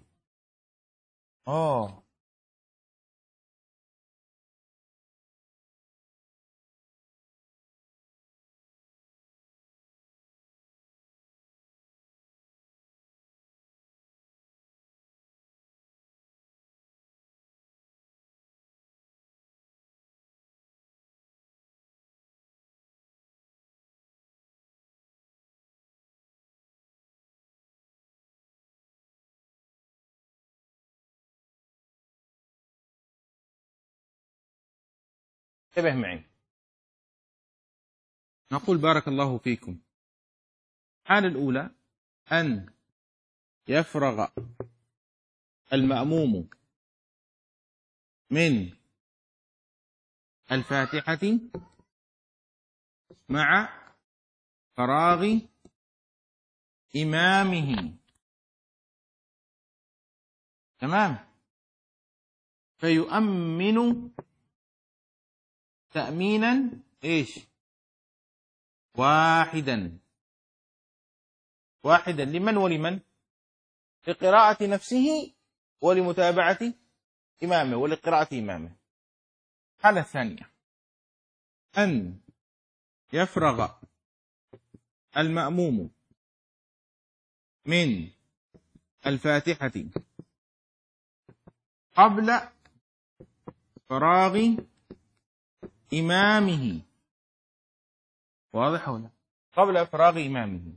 انتبه معي. نقول بارك الله فيكم. الحالة الأولى أن يفرغ المأموم من الفاتحة مع فراغ إمامه، تمام، فيؤمن تأمينا إيش؟ واحدا لمن ولمن؟ لقراءة نفسه ولمتابعة إمامه ولقراءة إمامه. الحالة الثانية أن يفرغ المأموم من الفاتحة قبل فراغ إمامه. واضح ولا؟ قبل فراغ إمامه،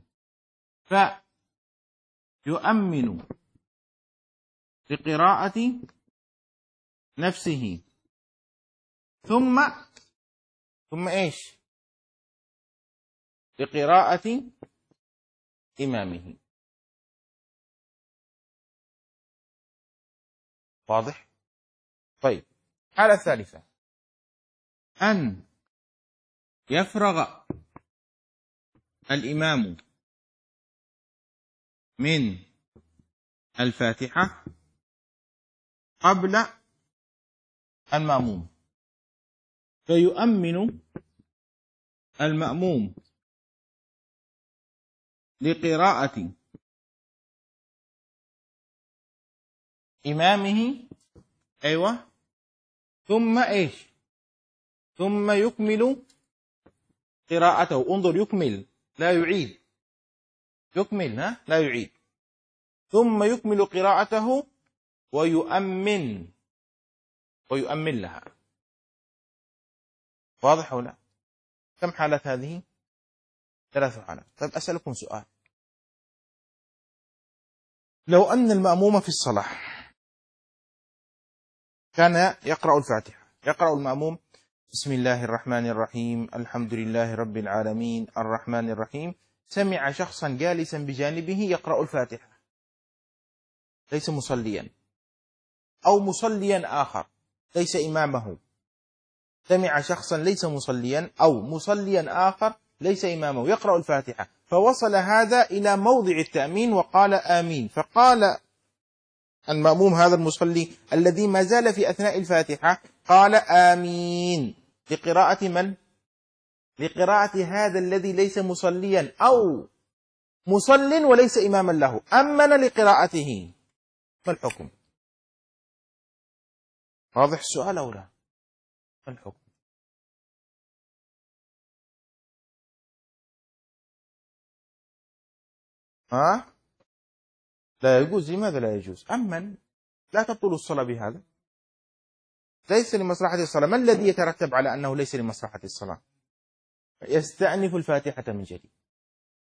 فيؤمن لقراءة نفسه ثم إيش؟ لقراءة إمامه. واضح؟ طيب، الحالة الثالثة أن يفرغ الإمام من الفاتحة قبل المأموم، فيؤمن المأموم لقراءة إمامه، أيوة، ثم إيش؟ ثم يكمل قراءته. انظر، يكمل لا يعيد. يكمل، لا يعيد. ثم يكمل قراءته ويؤمن لها. واضح ولا؟ كم حالة هذه؟ 3 حالات. طيب، أسألكم سؤال. لو أن المأموم في الصلاة كان يقرأ الفاتحة، يقرأ المأموم بسم الله الرحمن الرحيم الحمد لله رب العالمين الرحمن الرحيم، سمع شخصا جالسا بجانبه يقرأ الفاتحة ليس مصليا، أو مصليا آخر ليس إمامه. سمع شخصا ليس مصليا أو مصليا آخر ليس إمامه يقرأ الفاتحة، فوصل هذا إلى موضع التأمين وقال آمين، فقال المأموم هذا المصلي الذي ما زال في أثناء الفاتحة قال آمين لقراءة من؟ لقراءة هذا الذي ليس مصليا أو مصل وليس إماما له، أمن لقراءته. ما الحكم؟ واضح السؤال أو لا؟ ما الحكم؟ لا يجوز. لماذا لا يجوز؟ أمن، لا تبطل الصلاة بهذا. ليس لمصلحة الصلاة. ما الذي يترتب على أنه ليس لمصلحة الصلاة؟ يستأنف الفاتحة من جديد.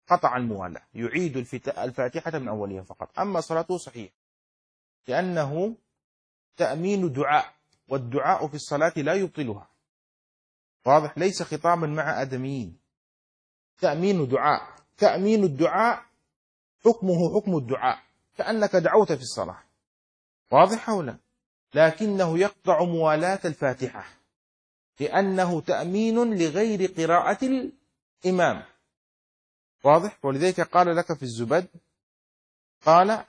قطع الموالاة، يعيد الفاتحة من أولها فقط. أما صلاته صحيح، لأنه تأمين دعاء، والدعاء في الصلاة لا يبطلها. واضح؟ ليس خطابا مع آدميين، تأمين دعاء. تأمين الدعاء حكمه حكم الدعاء، كأنك دعوت في الصلاة. واضح أو لا؟ لكنه يقطع موالاة الفاتحة، لأنه تأمين لغير قراءة الإمام. واضح؟ ولذلك قال لك في الزبد، قال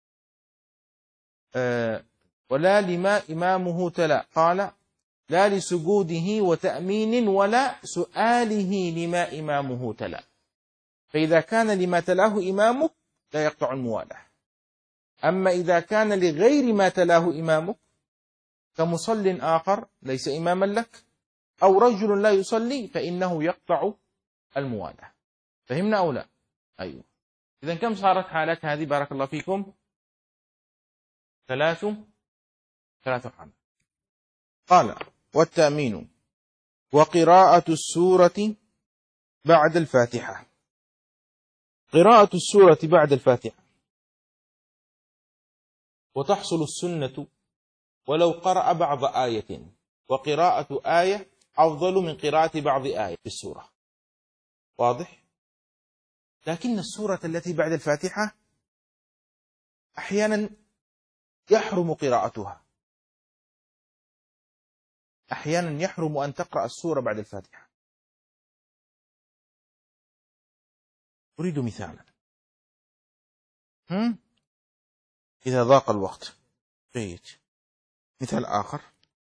ولا لما إمامه تلا، قال لا لسجوده وتأمين ولا سؤاله لما إمامه تلا. فإذا كان لما تلاه إمامك لا يقطع الموالاة. أما إذا كان لغير ما تلاه إمامك كمصل آخر ليس إماما لك، أو رجل لا يصلي، فإنه يقطع الموالاة. فهمنا أو لا؟ أيوه. إذن كم صارت حالات هذه بارك الله فيكم؟ ثلاث حالات. قال والتأمين وقراءة السورة بعد الفاتحة. قراءة السورة بعد الفاتحة، وتحصل السنة ولو قرأ بعض آية، وقراءة آية أفضل من قراءة بعض آية في السورة. واضح؟ لكن السورة التي بعد الفاتحة أحيانا يحرم قراءتها، أحيانا يحرم أن تقرأ السورة بعد الفاتحة. أريد مثالا إذا ضاق الوقت. جيد. مثال آخر،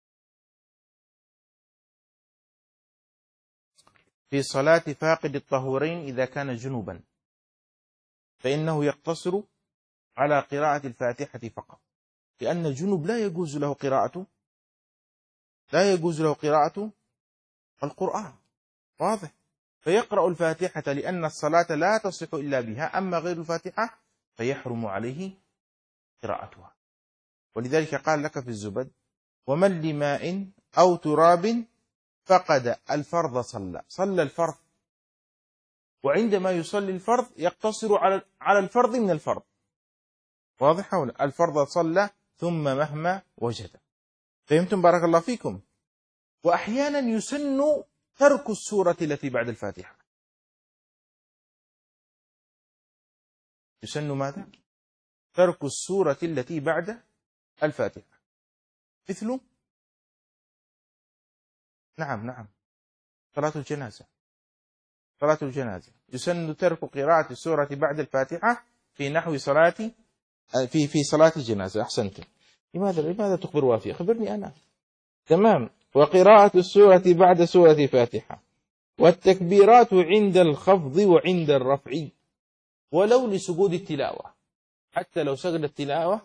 في صلاة فاقد الطهورين إذا كان جنوبا، فإنه يقتصر على قراءة الفاتحة فقط، لأن الجنوب لا يجوز له قراءة القرآن. واضح؟ فيقرأ الفاتحة لأن الصلاة لا تصح إلا بها، أما غير الفاتحة فيحرم عليه قراءتها. ولذلك قال لك في الزبد ومن لماء أو تراب فقد الفرض صلى الفرض، وعندما يصلي الفرض يقتصر على الفرض من الفرض. واضح ولا؟ الفرض صلى ثم مهما وجد. فهمتم بارك الله فيكم؟ وأحيانا يسن ترك السورة التي بعد الفاتحة. يسن ماذا؟ ترك السورة التي بعد الفاتحة، مثل نعم صلاة الجنازة يسن ترك قراءة السورة بعد الفاتحة في نحو صلاة في صلاة الجنازة. أحسنت. لماذا تخبر وافي؟ أخبرني أنا. تمام. وقراءة السورة بعد سورة الفاتحة، والتكبيرات عند الخفض وعند الرفع ولو لسجود التلاوة. حتى لو سجد التلاوة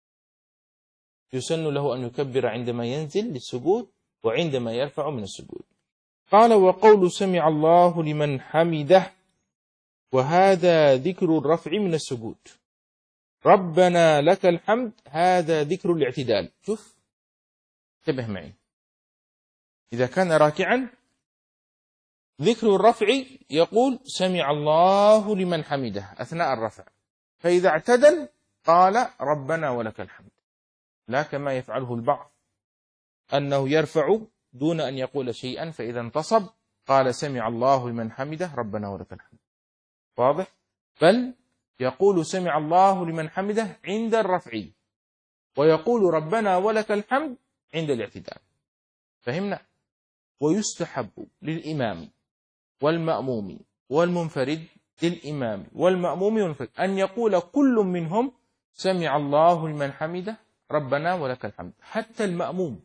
يسن له أن يكبر عندما ينزل للسجود وعندما يرفع من السجود. قال وقول سمع الله لمن حمده، وهذا ذكر الرفع من السجود. ربنا لك الحمد، هذا ذكر الاعتدال. شوف، انتبه معي، إذا كان راكعا ذكر الرفع يقول سمع الله لمن حمده أثناء الرفع، فإذا اعتدل قال ربنا ولك الحمد، لا كما يفعله البعض أنه يرفع دون أن يقول شيئا، فإذا انتصب قال سمع الله لمن حمده ربنا ولك الحمد. واضح؟ بل يقول سمع الله لمن حمده عند الرفع، ويقول ربنا ولك الحمد عند الاعتدال. فهمنا؟ ويستحب للإمام والمأموم والمنفرد، للإمام والمأموم والمنفرد أن يقول كل منهم سمع الله لمن حمده ربنا ولك الحمد، حتى المأموم.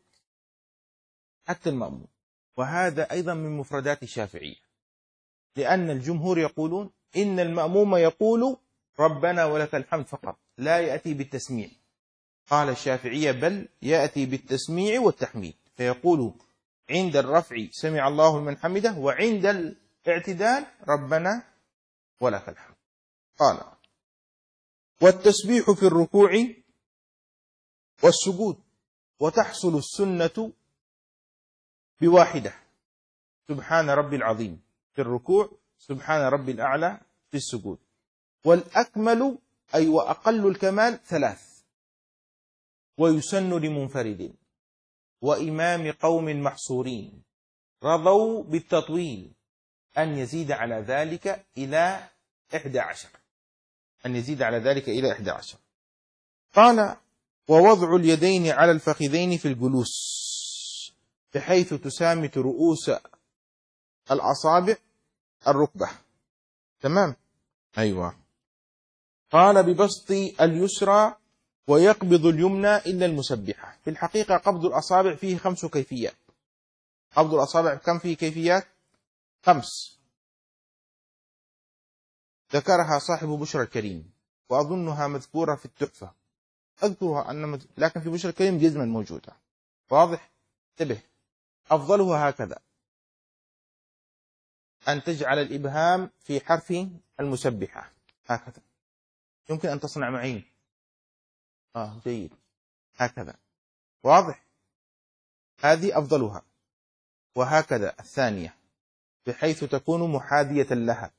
وهذا أيضا من مفردات الشافعية، لأن الجمهور يقولون إن المأموم يقول ربنا ولك الحمد فقط، لا يأتي بالتسميع. قال الشافعية بل يأتي بالتسميع والتحميد، فيقول عند الرفع سمع الله لمن حمده، وعند الاعتدال ربنا ولك الحمد. قال والتسبيح في الركوع والسجود، وتحصل السنة بواحدة، سبحان ربي العظيم في الركوع، سبحان ربي الأعلى في السجود. والأكمل أي وأقل الكمال 3. ويسن لمنفرد وإمام قوم محصورين رضوا بالتطويل أن يزيد على ذلك إلى 11. أن يزيد على ذلك إلى 11. قال: ووضع اليدين على الفخذين في الجلوس بحيث تسامت رؤوس الأصابع الركبة. تمام. أيوة. قال: ببسط اليسرى ويقبض اليمنى إلا المسبحة. في الحقيقة قبض الأصابع فيه 5 كيفيات. قبض الأصابع كم فيه كيفيات؟ 5 ذكرها صاحب بشرى الكريم، وأظنها مذكورة في التحفة. أذكرها لكن في بشرى الكريم جزما موجودة. واضح؟ انتبه. أفضلها هكذا: أن تجعل الإبهام في حرف المسبحة هكذا. يمكن أن تصنع معي. جيد. هكذا. واضح؟ هذه أفضلها. وهكذا الثانية بحيث تكون محاذية لها.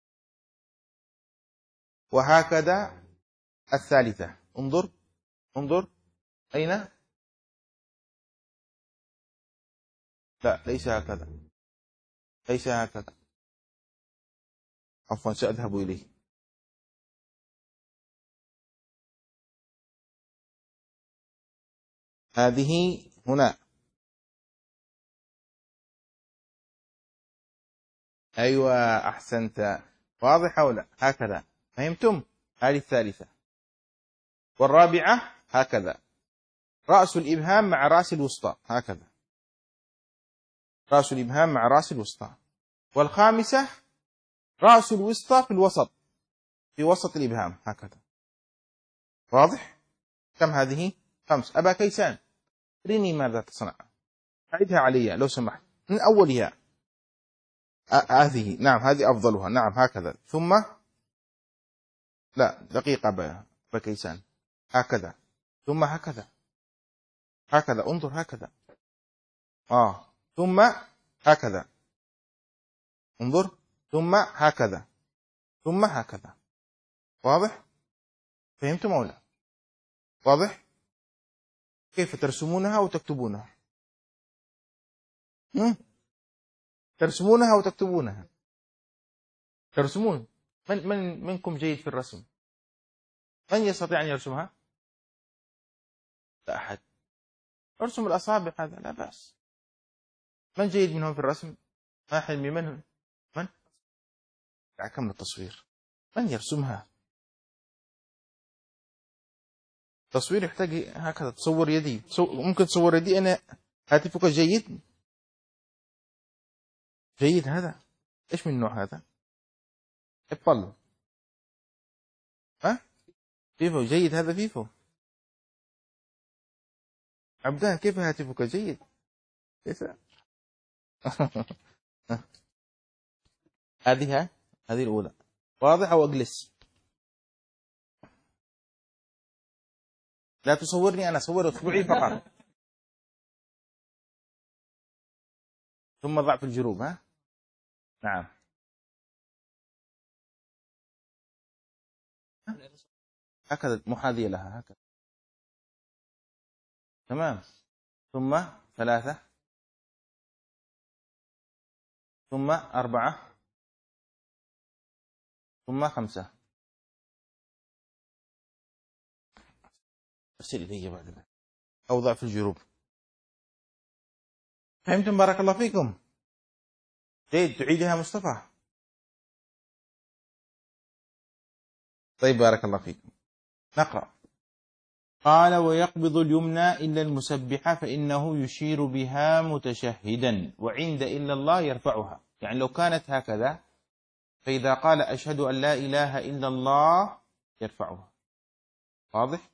وهكذا الثالثة. انظر أين؟ لا، ليس هكذا. ليس هكذا. عفوا، سأذهب إليه. هذه هنا. أيوة، أحسنت. واضح أو لا؟ هكذا. فهمتم؟ هذه الثالثة. والرابعة هكذا: رأس الإبهام مع رأس الوسطى هكذا. رأس الإبهام مع رأس الوسطى. والخامسة: رأس الوسطى في الوسط، في وسط الإبهام هكذا. واضح؟ كم هذه؟ 5. أبا كيسان، ريني ماذا تصنع. أعدها علي لو سمحت من أولها. هذه، نعم، هذه أفضلها. نعم، هكذا. ثم لا، دقيقة أبا كيسان. هكذا. ثم هكذا. هكذا. انظر هكذا. ثم هكذا. انظر. ثم هكذا. ثم هكذا. واضح؟ فهمتم أو لا؟ واضح؟ كيف ترسمونها وتكتبونها؟ ترسمونها وتكتبونها. ترسمون. من منكم جيد في الرسم؟ من يستطيع أن يرسمها؟ لا أحد. ارسم الأصابع، هذا لا بأس. من جيد منهم في الرسم؟ ما حلمي. من كم التصوير؟ من يرسمها؟ تصوير يحتاج هكذا. تصور يدي. ممكن تصور يدي أنا. هاتفك جيد. جيد هذا. إيش من نوع هذا؟ ابل. فيفو. جيد هذا فيفو. عبدان، كيف هاتفك جيد؟ كيف؟ هذه الأولى. واضح أو أجلس؟ لا تصورني أنا، صور أصبعي فقط. ثم ضع في الجروب. نعم. هكذا محاذية لها هكذا. تمام. ثم 3. ثم 4. ثم 5. ارسل إلي بعد ذلك أو ضع في الجروب. فهمتم؟ بارك الله فيكم. جيد. تعيدها مصطفى؟ طيب، بارك الله فيكم. نقرأ. قال: ويقبض اليمنى إلا المسبحة فإنه يشير بها متشهدا، وعند إلا الله يرفعها. يعني لو كانت هكذا فإذا قال أشهد أن لا إله إلا الله يرفعها. واضح؟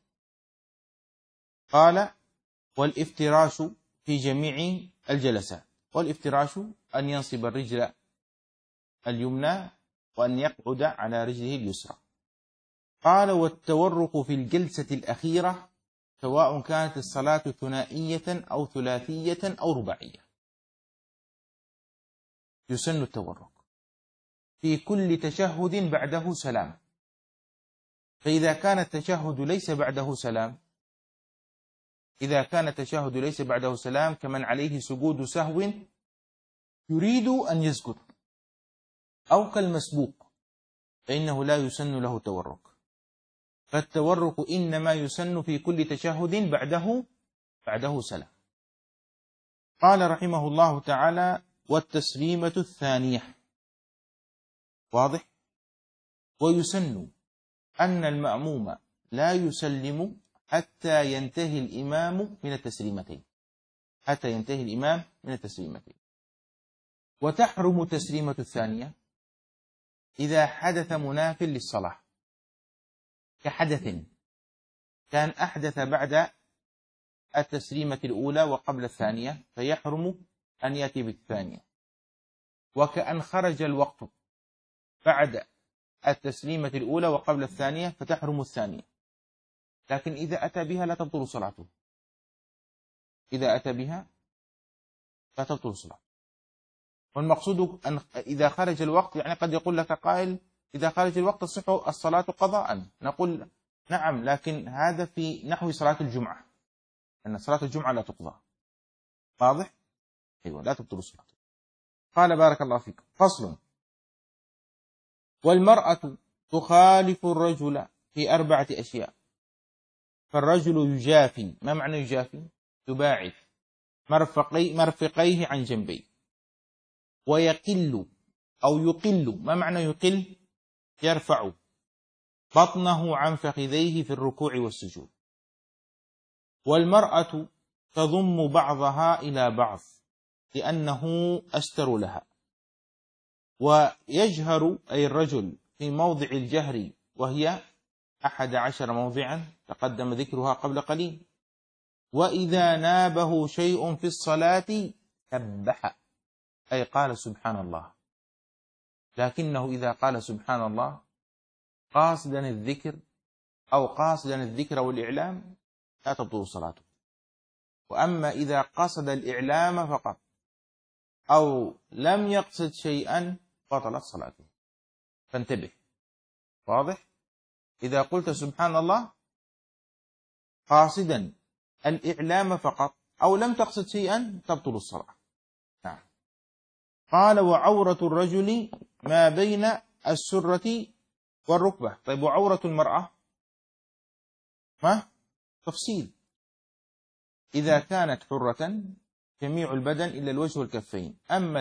قال: والافتراش في جميع الجلسات. والافتراش أن ينصب الرجل اليمنى وأن يقعد على رجله اليسرى. قال: والتورق في الجلسة الأخيرة سواء كانت الصلاة ثنائية أو ثلاثية أو رباعية. يسن التورق في كل تشهد بعده سلام. فإذا كان التشهد ليس بعده سلام، إذا كان التشهد ليس بعده سلام كمن عليه سجود سهو يريد أن يسجد، أو كالمسبوق، فإنه لا يسن له تورك. فالتورك إنما يسن في كل تشهد بعده سلام. قال رحمه الله تعالى: والتسليمة الثانية. واضح؟ ويسن أن المأموم لا يسلم حتى ينتهي الإمام من التسليمتين، حتى ينتهي الإمام من التسليمتين. وتحرم التسليمة الثانية إذا حدث مناف للصلاة، كحدث كان أحدث بعد التسليمة الأولى وقبل الثانية فيحرم أن يأتي بالثانية، وكأن خرج الوقت بعد التسليمة الأولى وقبل الثانية فتحرم الثانية. لكن إذا أتى بها لا تبطل صلاته، إذا أتى بها لا تبطل صلاته. والمقصود أن إذا خرج الوقت، يعني قد يقول لك قائل: إذا خرج الوقت تصح الصلاة قضاء. نقول: نعم، لكن هذا في نحو صلاة الجمعة، أن صلاة الجمعة لا تقضى. واضح؟ أيوة، لا تبطل الصلاة. قال: بارك الله فيك. فصل: والمرأة تخالف الرجل في 4 أشياء. فالرجل يجافي. ما معنى يجافي؟ يباعد مرفقيه عن جنبيه. ويقل أو يقل. ما معنى يقل؟ يرفع بطنه عن فخذيه في الركوع والسجود. والمرأة تضم بعضها إلى بعض لأنه أستر لها. ويجهر أي الرجل في موضع الجهر، وهي 11 موضعا تقدم ذكرها قبل قليل. وإذا نابه شيء في الصلاة سبح، أي قال سبحان الله. لكنه إذا قال سبحان الله قاصدا الذكر أو قاصدا الذكر والإعلام لا تبطل صلاته. وأما إذا قصد الإعلام فقط أو لم يقصد شيئا بطلت صلاته. فانتبه. واضح؟ إذا قلت سبحان الله قاصدا الإعلام فقط أو لم تقصد شيئا تبطل الصلاة. نعم. قال: وعورة الرجل ما بين السرة والركبة. طيب، وعورة المرأة ما؟ تفصيل. إذا كانت حرة جميع البدن إلا الوجه والكفين. أما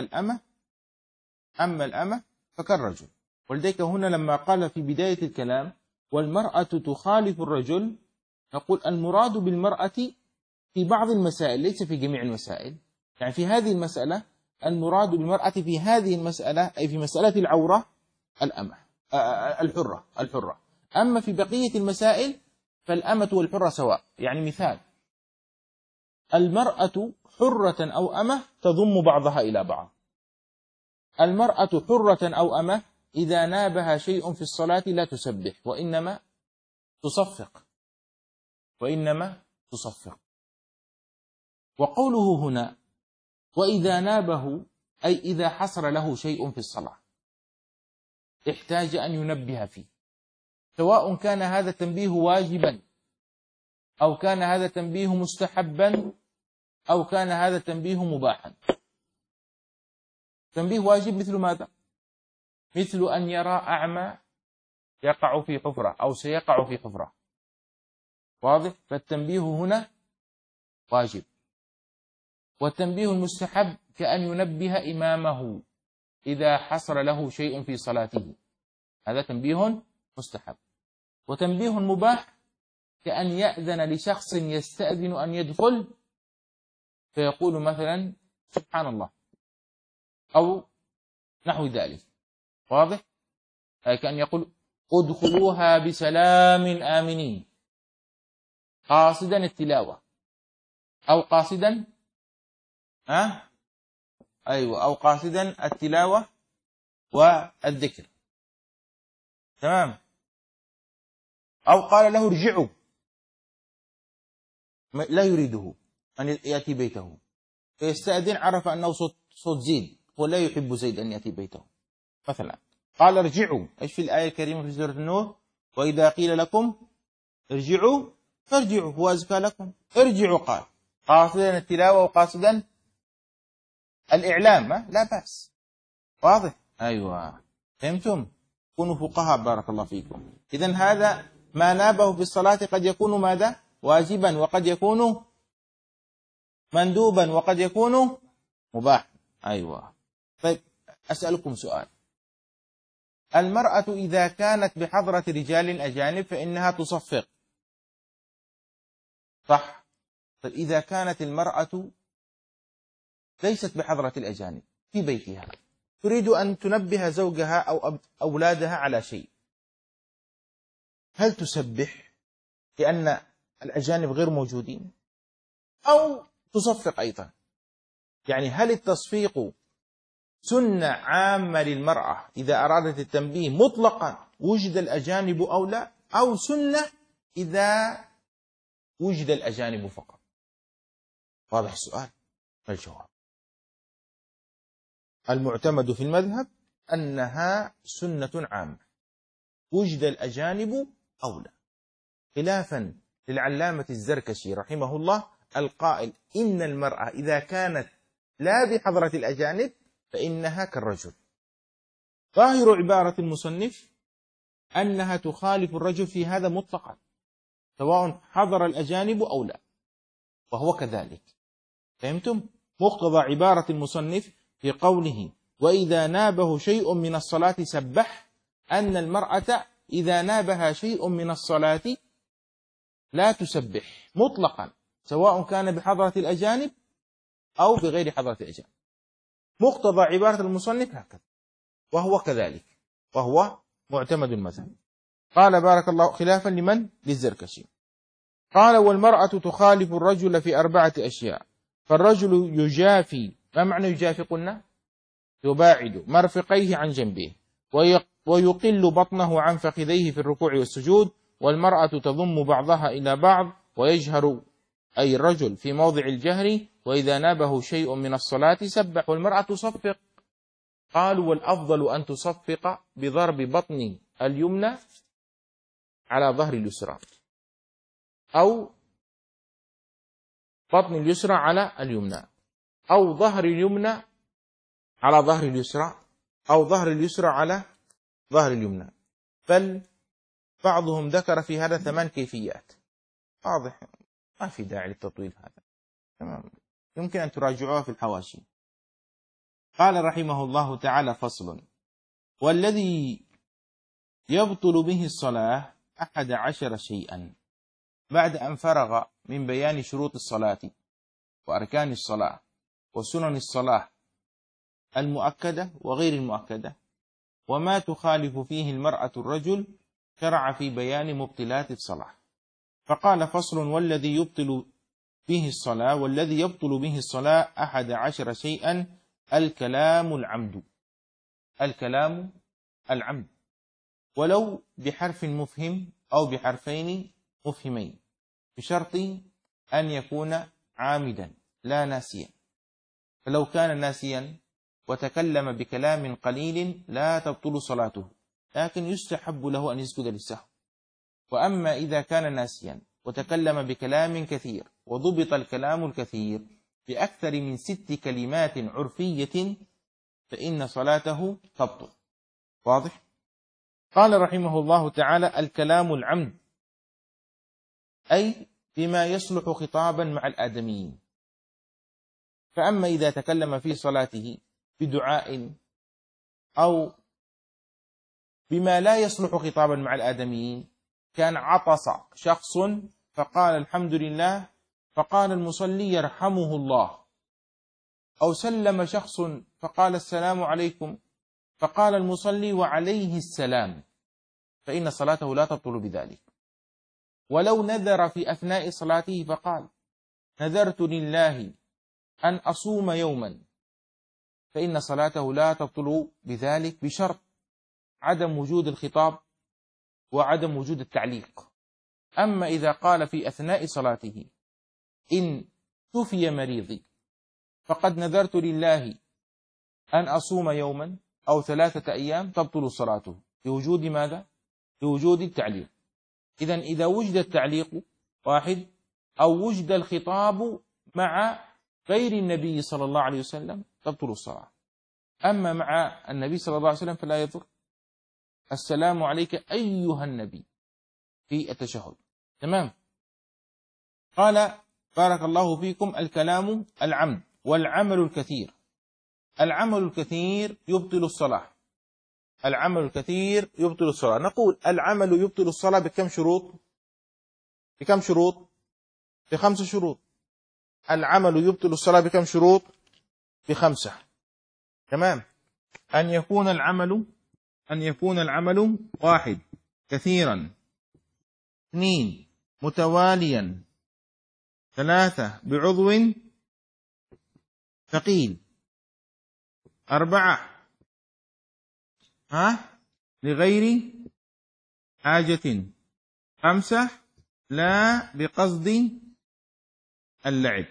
الأمة فكالرجل. ولذلك هنا لما قال في بداية الكلام: والمرأة تخالف الرجل، نقول المراد بالمرأة في بعض المسائل، ليس في جميع المسائل. يعني في هذه المسألة المراد بالمرأة في هذه المسألة أي في مسألة العورة الأمة الحرة. أما في بقية المسائل فالأمة والحرة سواء. يعني مثال: المرأة حرة أو أمة تضم بعضها إلى بعض. المرأة حرة أو أمة إذا نابها شيء في الصلاة لا تسبح وإنما تصفق. وقوله هنا وإذا نابه أي إذا حصل له شيء في الصلاة احتاج أن ينبه فيه، سواء كان هذا التنبيه واجبا أو كان هذا التنبيه مستحبا أو كان هذا التنبيه مباحا. تنبيه واجب مثل ماذا؟ مثل أن يرى أعمى يقع في حفرة أو سيقع في حفرة. واضح؟ فالتنبيه هنا واجب. والتنبيه المستحب كأن ينبه إمامه إذا حصل له شيء في صلاته، هذا تنبيه مستحب. وتنبيه مباح كأن يأذن لشخص يستأذن أن يدخل فيقول مثلا سبحان الله أو نحو ذلك. واضح؟ أي كأن يقول ادخلوها بسلام آمنين، قاصدا التلاوة أو قاصدا أو قاصدا التلاوة والذكر. تمام؟ أو قال له ارجعوا، لا يريده أن يأتي بيته فيستأذن، عرف أنه صوت زيد ولا يحب زيد أن يأتي بيته مثلا. قال ارجعوا، إيش في الآية الكريمة في سورة النور؟ وإذا قيل لكم ارجعوا فارجعوا هو أزكى لكم. ارجعوا قال قاصدا التلاوة وقاصدا الإعلام، لا بأس. واضح؟ أيوة، فهمتم؟ كونوا فقهاء بارك الله فيكم. إذن هذا ما نابه في الصلاة قد يكون ماذا؟ واجبا، وقد يكون مندوبا، وقد يكون مباح. أيوة. طيب أسألكم سؤال، المرأة إذا كانت بحضرة رجال أجانب فإنها تصفق، صح؟ طيب إذا كانت المرأة ليست بحضرة الأجانب في بيتها، تريد أن تنبه زوجها أو أولادها على شيء، هل تسبح لأن الأجانب غير موجودين، أو تصفق أيضا؟ يعني هل التصفيق سنة عامة للمرأة إذا أرادت التنبيه مطلقا وجد الأجانب أو لا، أو سنة إذا وجد الأجانب فقط؟ واضح السؤال؟ الجواب المعتمد في المذهب أنها سنة عامة وجد الأجانب أو لا، خلافا للعلامة الزركشي رحمه الله القائل إن المرأة إذا كانت لا بحضرة الأجانب فإنها كالرجل. ظاهر عبارة المصنف أنها تخالف الرجل في هذا مطلقا سواء حضر الأجانب أو لا، وهو كذلك. فهمتم؟ مقتضى عبارة المصنف في قوله وإذا نابه شيء من الصلاة سبح، أن المرأة إذا نابها شيء من الصلاة لا تسبح مطلقا سواء كان بحضرة الأجانب أو بغير حضرة الأجانب. مقتضى عبارة المصنف هكذا، وهو كذلك، وهو معتمد المذهب. قال بارك الله خلافا لمن؟ للزركشي. قال والمرأة تخالف الرجل في 4 أشياء، فالرجل يجافي، ما معنى يجافي؟ قلنا يباعد مرفقيه عن جنبه، ويقل بطنه عن فخذيه في الركوع والسجود، والمرأة تضم بعضها إلى بعض ويجهر أي الرجل في موضع الجهر، وإذا نابه شيء من الصلاة سبح، والمرأة تصفق. قالوا والأفضل أن تصفق بضرب بطن اليمنى على ظهر اليسرى، أو بطن اليسرى على اليمنى، أو ظهر اليمنى على ظهر اليسرى، أو ظهر اليسرى على ظهر اليمنى. بل بعضهم ذكر في هذا 8 كيفيات. واضح، ما في داعي للتطويل هذا، تمام، يمكن أن تراجعوها في الحواشي. قال رحمه الله تعالى فصل: والذي يبطل به الصلاة 11 شيئا. بعد أن فرغ من بيان شروط الصلاة وأركان الصلاة وسنن الصلاة المؤكدة وغير المؤكدة وما تخالف فيه المرأة الرجل، شرع في بيان مبطلات الصلاة. فقال فصل: والذي يبطل به الصلاة، والذي يبطل به الصلاة 11 شيئا: الكلام العمد، الكلام العمد، ولو بحرف مفهم أو بحرفين مفهمين، بشرط أن يكون عامدا لا ناسيا. فلو كان ناسيا وتكلم بكلام قليل لا تبطل صلاته، لكن يستحب له أن يسجد للسهو. وأما إذا كان ناسيا وتكلم بكلام كثير وضبط الكلام الكثير بأكثر من 6 كلمات عرفية فإن صلاته تبطل. واضح؟ قال رحمه الله تعالى: الكلام العمد، أي بما يصلح خطابا مع الآدميين. فأما إذا تكلم في صلاته بدعاء أو بما لا يصلح خطابا مع الآدميين، كان عطس شخص فقال الحمد لله فقال المصلي يرحمه الله، أو سلم شخص فقال السلام عليكم فقال المصلي وعليه السلام، فإن صلاته لا تبطل بذلك. ولو نذر في أثناء صلاته فقال نذرت لله أن أصوم يوما، فإن صلاته لا تبطل بذلك، بشرط عدم وجود الخطاب وعدم وجود التعليق. أما إذا قال في أثناء صلاته إن شفي مريضي فقد نذرت لله أن أصوم يوما، أو 3 أيام تبطل صلاته لوجود ماذا؟ لوجود التعليق. إذا وجد التعليق واحد أو وجد الخطاب مع غير النبي صلى الله عليه وسلم تبطل الصلاة. أما مع النبي صلى الله عليه وسلم فلا يضر. السلام عليك أيها النبي في التشهد. تمام. قال بارك الله فيكم: الكلام العمد والعمل الكثير. العمل الكثير يبطل الصلاة. العمل الكثير يبطل الصلاة. نقول العمل يبطل الصلاة بكم شروط؟ بكم شروط؟ ب5 شروط. العمل يبطل الصلاة بكم شروط؟ ب5. تمام. أن يكون العمل 1 كثيرا، 2 متواليا، 3 بعضو ثقيل، 4 لغير حاجة، 5 لا بقصد اللعب.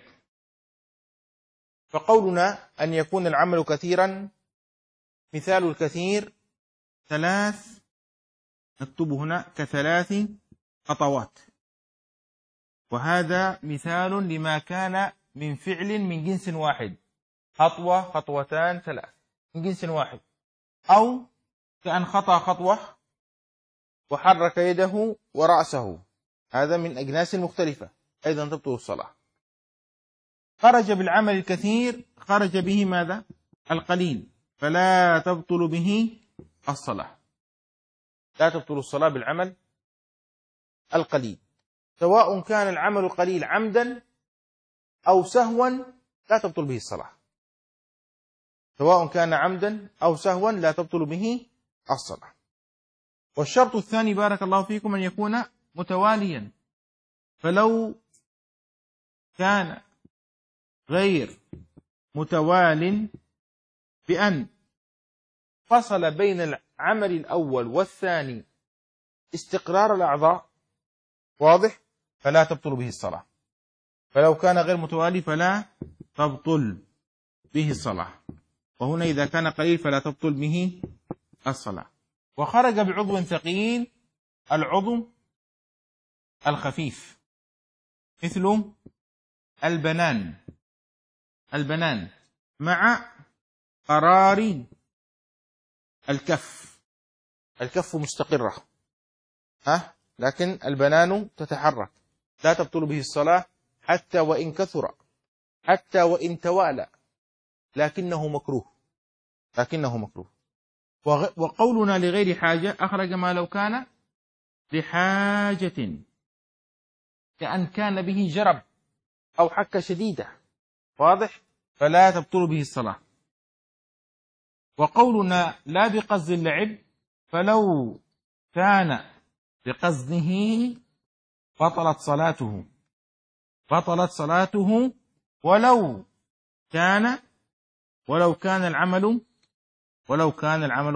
فقولنا أن يكون العمل كثيرا، مثال الكثير 3، نكتب هنا ك3 خطوات، وهذا مثال لما كان من فعل من جنس واحد، خطوة، خطوتان، 3 من جنس واحد. أو كأن خطأ خطوة وحرك يده ورأسه، هذا من أجناس مختلفة، أيضا تبطل الصلاة. خرج بالعمل الكثير، خرج به ماذا؟ القليل، فلا تبطل به الصلاة. لا تبطل الصلاة بالعمل القليل، سواء كان العمل القليل عمدا أو سهوا، لا تبطل به الصلاة. سواء كان عمدا أو سهوا لا تبطل به الصلاة. والشرط الثاني بارك الله فيكم أن يكون متواليا، فلو كان غير متوال بأن فصل بين العمل الأول والثاني استقرار الأعضاء، واضح، فلا تبطل به الصلاة. فلو كان غير متوالي فلا تبطل به الصلاة. وهنا إذا كان قليل فلا تبطل به الصلاة. وخرج بعضو ثقيل، العضو الخفيف، مثل البنان مع قرار الكف مستقرة، لكن البنان تتحرك، لا تبطل به الصلاة حتى وإن كثر، حتى وإن توالى، لكنه مكروه. وقولنا لغير حاجة أخرج ما لو كان لحاجة، كأن كان به جرب أو حكة شديدة، واضح، فلا تبطل به الصلاة. وقولنا لا بقصد اللعب، فلو كان بقصده بطلت صلاته ولو كان العمل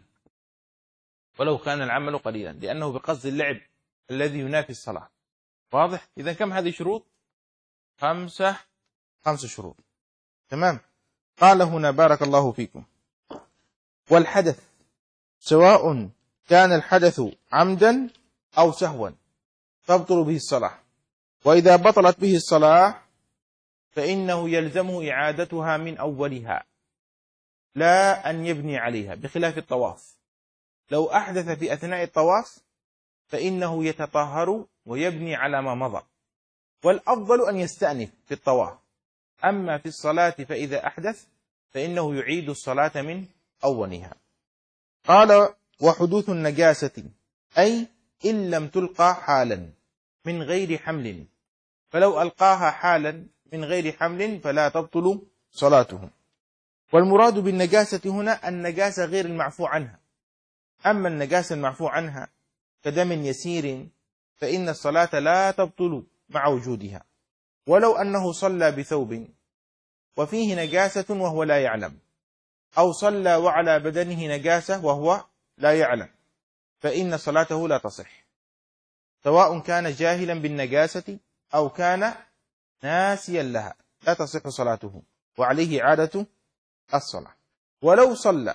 قليلا، لأنه بقصد اللعب الذي ينافي الصلاة، واضح. إذا كم هذه شروط؟ 5 شروط. تمام. قال هنا بارك الله فيكم: والحدث سواء كان الحدث عمدا أو سهوا تبطل به الصلاة. وإذا بطلت به الصلاة فإنه يلزمه إعادتها من أولها، لا أن يبني عليها، بخلاف الطواف. لو أحدث في أثناء الطواف فإنه يتطهر ويبني على ما مضى، والأفضل أن يستأنف في الطواف. أما في الصلاة فإذا أحدث فإنه يعيد الصلاة من أولها. قال: وحدوث النجاسة، أي إن لم تلقى حالا من غير حمل، فلو ألقاها حالا من غير حمل فلا تبطل صلاته. والمراد بالنجاسة هنا النجاسة غير المعفو عنها. أما النجاسة المعفو عنها كدم يسير فإن الصلاة لا تبطل مع وجودها، ولو أنه صلى بثوب وفيه نجاسة وهو لا يعلم، أو صلى وعلى بدنه نجاسة وهو لا يعلم، فإن صلاته لا تصح، سواء كان جاهلا بالنجاسة أو كان ناسيا لها، لا تصح صلاته وعليه إعادة الصلاة. ولو صلى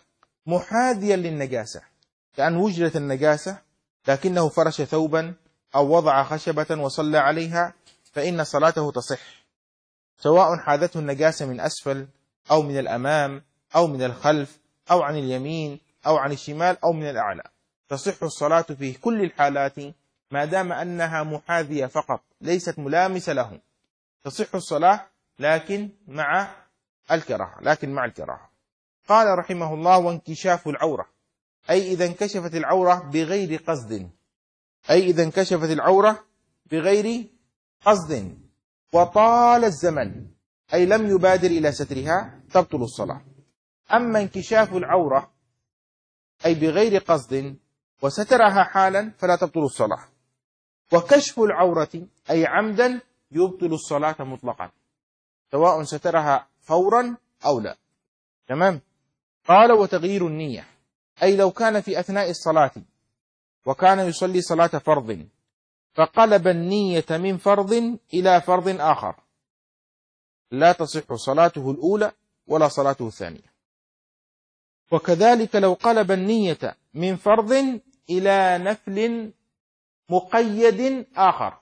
محاذيا للنجاسة، كأن وجدت النجاسة لكنه فرش ثوبا أو وضع خشبة وصلى عليها، فإن صلاته تصح، سواء حاذته النجاسة من أسفل أو من الأمام أو من الخلف أو عن اليمين أو عن الشمال أو من الأعلى، تصح الصلاة في كل الحالات ما دام أنها محاذية فقط ليست ملامسة له، تصح الصلاة لكن مع الكراهة. قال رحمه الله: وانكشاف العورة، أي إذا انكشفت العورة بغير قصد وطال الزمن، أي لم يبادر إلى سترها، تبطل الصلاة. أما انكشاف العورة أي بغير قصد وسترها حالا فلا تبطل الصلاة. وكشف العورة أي عمدا يبطل الصلاة مطلقا، سواء سترها فورا أو لا. تمام. قال: وتغيير النية، أي لو كان في أثناء الصلاة وكان يصلي صلاة فرض فقلب النية من فرض إلى فرض آخر، لا تصح صلاته الأولى ولا صلاته الثانية. وكذلك لو قلب النية من فرض إلى نفل مقيد آخر،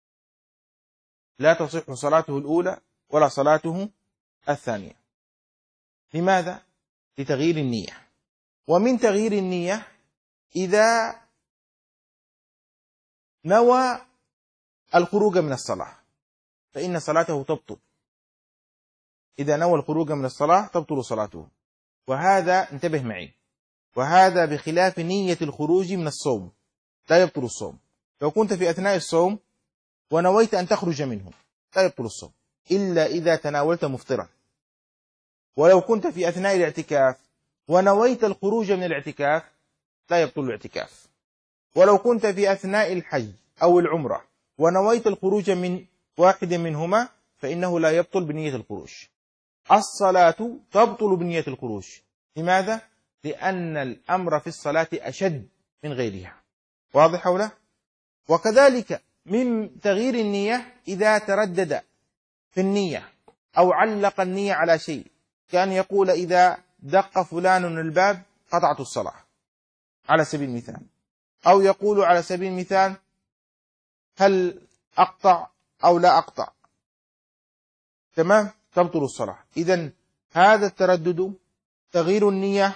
لا تصح صلاته الأولى ولا صلاته الثانية. لماذا؟ لتغيير النية. ومن تغيير النية إذا نوى الخروج من الصلاة فإن صلاته تبطل. إذا نوى الخروج من الصلاة تبطل صلاته، وهذا انتبه معي، وهذا بخلاف نية الخروج من الصوم، لا يبطل الصوم. لو كنت في أثناء الصوم ونويت أن تخرج منه لا يبطل الصوم إلا إذا تناولت مفطرا. ولو كنت في أثناء الاعتكاف ونويت الخروج من الاعتكاف لا يبطل الاعتكاف. ولو كنت في أثناء الحج أو العمرة ونويت الخروج من واحد منهما فإنه لا يبطل بنية الخروج. الصلاة تبطل بنية الخروج. لماذا؟ لأن الأمر في الصلاة أشد من غيرها. واضح أو لا؟ وكذلك من تغيير النية إذا تردد في النية أو علق النية على شيء، كان يقول: إذا دق فلان الباب قطعت الصلاة، على سبيل المثال، أو يقول على سبيل المثال: هل أقطع أو لا أقطع؟ تمام، تبطل الصلاة. إذن هذا التردد، تغيير النية،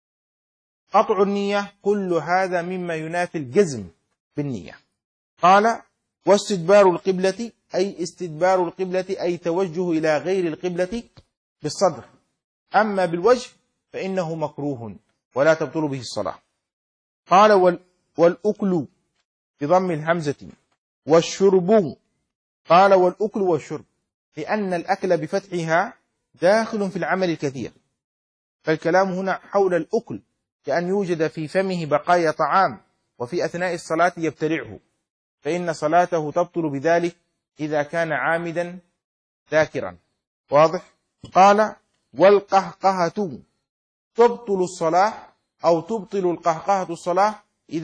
قطع النية، كل هذا مما ينافي الجزم بالنية. قال: واستدبار القبلة، أي استدبار القبلة أي توجه إلى غير القبلة بالصدر، أما بالوجه فإنه مكروه ولا تبطل به الصلاة. قال: والأكل بضم الهمزة، والشرب. قال: والأكل والشرب، لأن الأكل بفتحها داخل في العمل الكثير، فالكلام هنا حول الأكل، كأن يوجد في فمه بقايا طعام وفي أثناء الصلاة يبتلعه، فإن صلاته تبطل بذلك إذا كان عامدا ذاكرا. واضح؟ قال: والقهقهة تبطل الصلاة، أو تبطل القهقهة الصلاة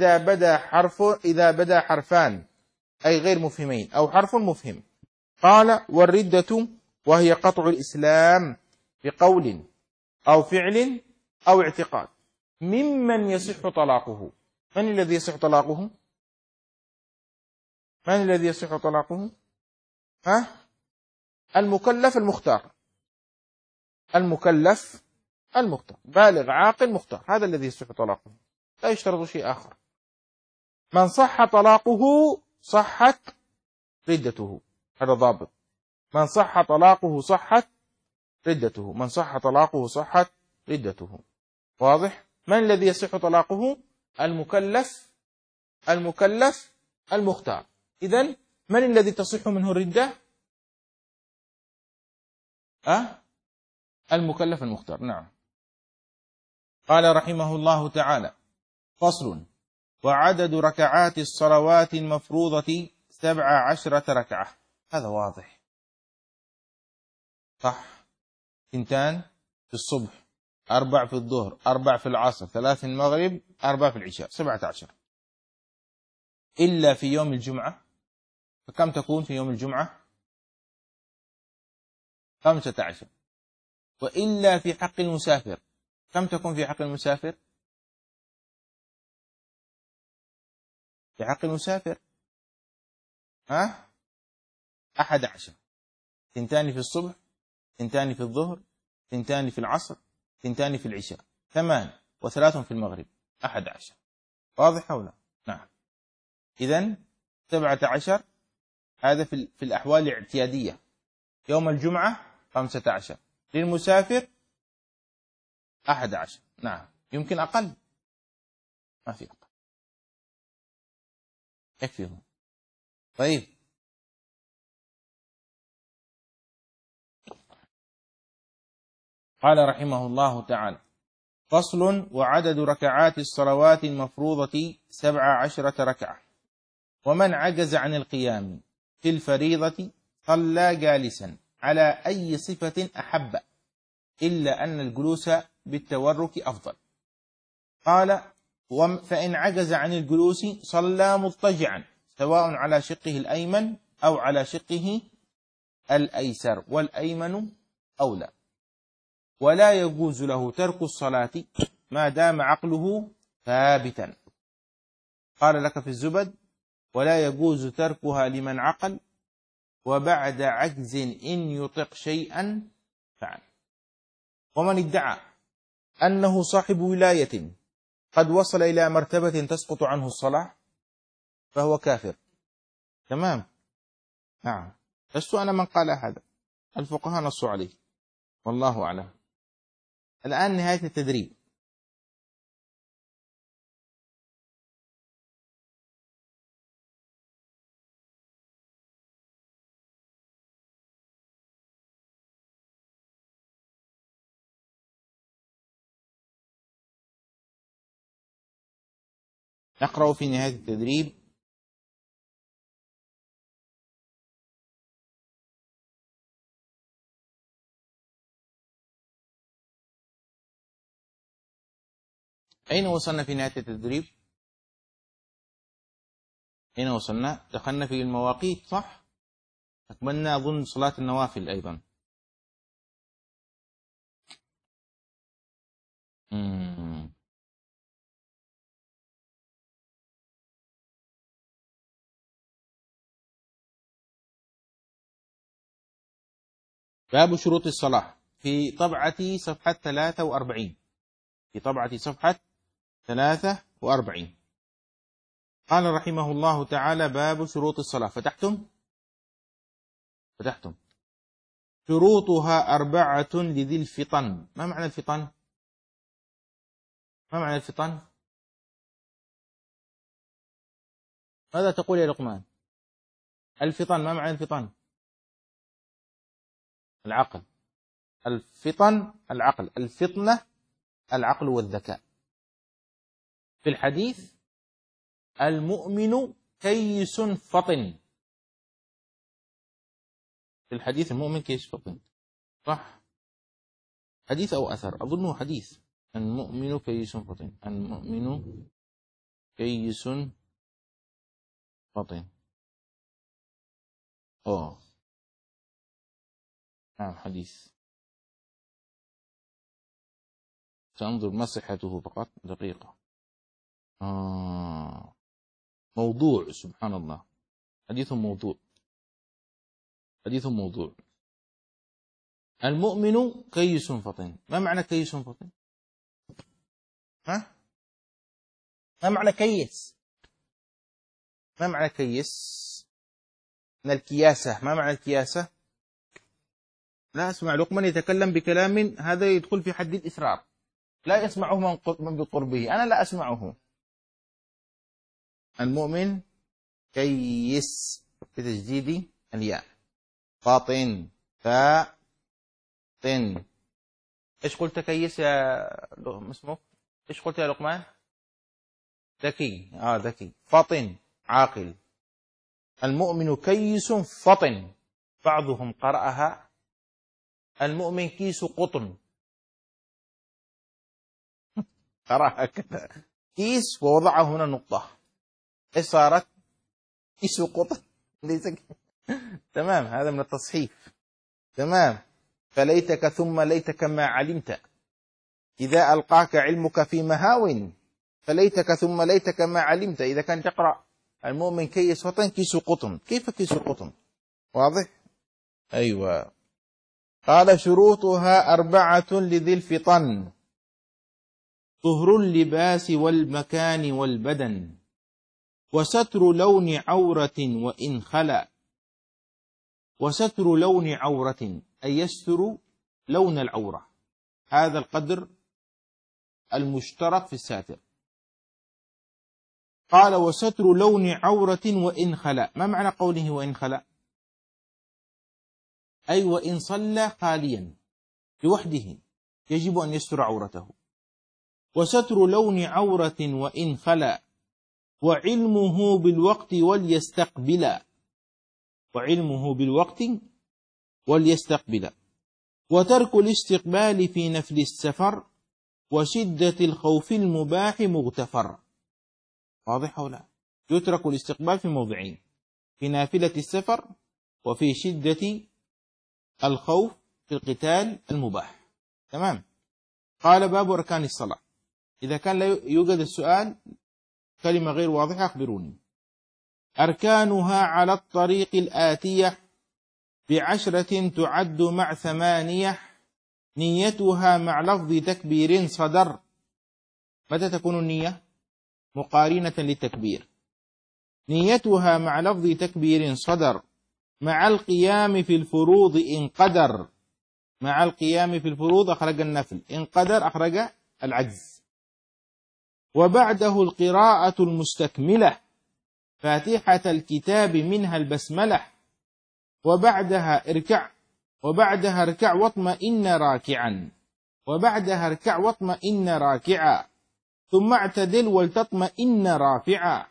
إذا بدا حرفان أي غير مفهمين أو حرف مفهم. قال: والردة وهي قطع الإسلام بقول أو فعل أو اعتقاد ممن يصح طلاقه. من الذي يصح طلاقه؟ من الذي يصح طلاقه؟ المكلف المختار، المكلف المختار، بالغ عاقل مختار، هذا الذي يصح طلاقه، لا يشترط شيء آخر. من صح طلاقه صحت ردته، هذا ضابط. من صح طلاقه صحت ردته، من صح طلاقه صحت ردته. واضح؟ من الذي يصح طلاقه؟ المكلف المختار. إذن من الذي تصح منه الردة؟ المكلف المختار. نعم. قال رحمه الله تعالى: فصل: وعدد ركعات الصلوات المفروضة 17 ركعة. هذا واضح، صح؟ 2 في الصبح، 4 في الظهر، 4 في العصر، 3 في المغرب، 4 في العشاء، 17. إلا في يوم الجمعة، فكم تكون في يوم الجمعة؟ 15. وإلا في حق المسافر كم تكون في حق المسافر؟ في حق المسافر 11، 2 في الصبح، 2 في الظهر، 2 في العصر، 2 في العشاء، 8 و3 في المغرب، 11. واضح أو لا؟ نعم. إذن 17 هذا في الأحوال الاعتيادية. يوم الجمعة 15، للمسافر 11. نعم. يمكن أقل؟ ما في أقل، يكفيهم. طيب، قال رحمه الله تعالى: فصل: وعدد ركعات الصلوات المفروضة 17 ركعة. ومن عجز عن القيام في الفريضة صلى جالسا على أي صفة أحب، إلا أن الجلوس بالتورك أفضل. قال: فإن عجز عن الجلوس صلى مضطجعا، سواء على شقه الأيمن أو على شقه الأيسر، والأيمن أولى. ولا يجوز له ترك الصلاة ما دام عقله ثابتا. قال لك في الزبد: ولا يجوز تركها لمن عقل، وبعد عجز إن يطق شيئا فعل. ومن ادعى أنه صاحب ولاية قد وصل إلى مرتبة تسقط عنه الصلاة فهو كافر. تمام. نعم. لست أنا من قال هذا، الفقهاء نصوا عليه، والله أعلم. الآن نهاية التدريب. نقرأ في نهاية التدريب: أين وصلنا في نهاية التدريب؟ أين وصلنا؟ دخلنا في المواقيت، صح؟ أكملنا أظن صلاة النوافل أيضا. باب شروط الصلاة في طبعة صفحة 43. في طبعة صفحة 43 قال رحمه الله تعالى: باب شروط الصلاة. فتحتم. شروطها 4 لذي الفطن. ما معنى الفطن؟ ما معنى الفطن؟ ماذا تقول يا لقمان؟ الفطن، ما معنى الفطن؟ العقل. الفطن العقل، الفطنة العقل والذكاء. في الحديث: المؤمن كيس فطن. في الحديث: المؤمن كيس فطن، صح؟ حديث أو أثر؟ أظنه حديث. المؤمن كيس فطن، المؤمن كيس فطن. نعم، حديث. سأنظر ما صحته فقط، دقيقة. موضوع، سبحان الله، حديث موضوع، حديث موضوع. المؤمن كيس فطن. ما معنى كيس فطن؟ ما معنى كيس؟ ما معنى كيس؟ من الكياسة. ما معنى الكياسة؟ لا أسمع لقمان يتكلم بكلام هذا يدخل في حد الإسرار، لا يسمعه من بقربه، أنا لا أسمعه. المؤمن كيس بتجديد الياء، فاطن، فاطن. إيش قلت كيس يا اسمه؟ إيش قلت يا لقمان؟ ذكي. ذكي. فطن، عاقل. المؤمن كيس فطن. بعضهم قرأها: المؤمن كيس قطن. قرأها كذا، كيس ووضع هنا نقطة، إيش صارت؟ كيس قطن. ليس تمام، هذا من التصحيف. تمام. فليتك ثم ليتك ما علمت إذا ألقاك علمك في مهاو فليتك ثم ليتك ما علمت. إذا كان تقرأ المؤمن كيس وطن كيس قطن، كيف كيس قطن؟ واضح؟ أيوة. قال شروطها 4 لذي الفطن: طهر اللباس والمكان والبدن، وستر لون عورة وإن خلا. وستر لون عورة أي يستر لون العورة، هذا القدر المشترك في الساتر. قال وستر لون عورة وإن خلا. ما معنى قوله وإن خلا؟ أي وإن صلى خاليا لوحده يجب أن يستر عورته. وستر لون عورة وإن خلا، وعلمه بالوقت وليستقبلا. وعلمه بالوقت وليستقبلا. وترك الاستقبال في نفل السفر، وشدة الخوف المباح مغتفر. واضح ولا؟ يترك الاستقبال في موضعين: في نافلة السفر، وفي شدة الخوف في القتال المباح. تمام. قال باب أركان الصلاة. إذا كان لا يوجد السؤال كلمة غير واضحة أخبروني. أركانها على الطريق الآتية 10 تعد مع 8. نيتها مع لفظ تكبير صدر. متى تكون النية؟ مقارنة للتكبير. نيتها مع لفظ تكبير صدر، مع القيام في الفروض إن قدر. مع القيام في الفروض أخرج النفل، إن قدر أخرج العجز. وبعده القراءة المستكملة، فاتحة الكتاب منها البسملة. وبعدها اركع واطمئن راكعا. وبعدها اركع واطمئن راكعا، ثم اعتدل ولتطمئن رافعا.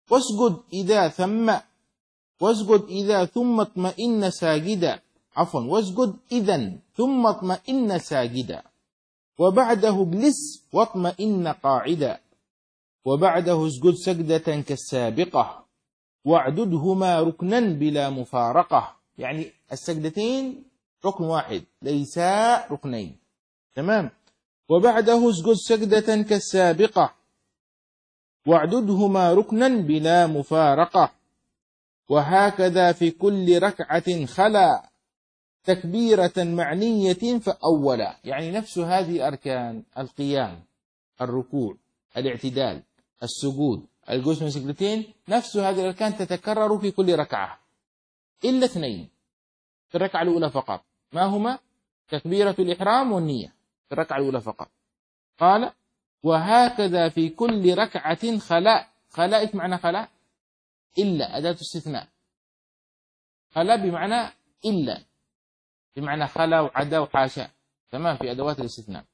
واسجد إذا ثم اطمئن ساجدا. واسجد إذا ثم اطمئن ساجدا. وبعده اجلس واطمئن قاعدا. وبعده اسجد سجدة كالسابقة، واعددهما ركنا بلا مفارقة. يعني السجدتين ركن واحد ليس ركنين. تمام. وبعده اسجد سجدة كالسابقة، واعددهما ركنا بلا مفارقة. وهكذا في كل ركعة خلا، تكبيرة معنية فأولا. يعني نفس هذه أركان: القيام، الركوع، الاعتدال، السجود، الجلوس من سجدتين، نفس هذه الأركان تتكرر في كل ركعة إلا 2 في الركعة الأولى فقط. ما هما؟ تكبيرة الإحرام والنية في الركعة الأولى فقط. قال وهكذا في كل ركعة خلا. خلا إيش معنى خلا؟ إلا، أداة استثناء. خلا بمعنى إلا، بمعنى خلا وعدا وحاشا. تمام، في أدوات الاستثناء.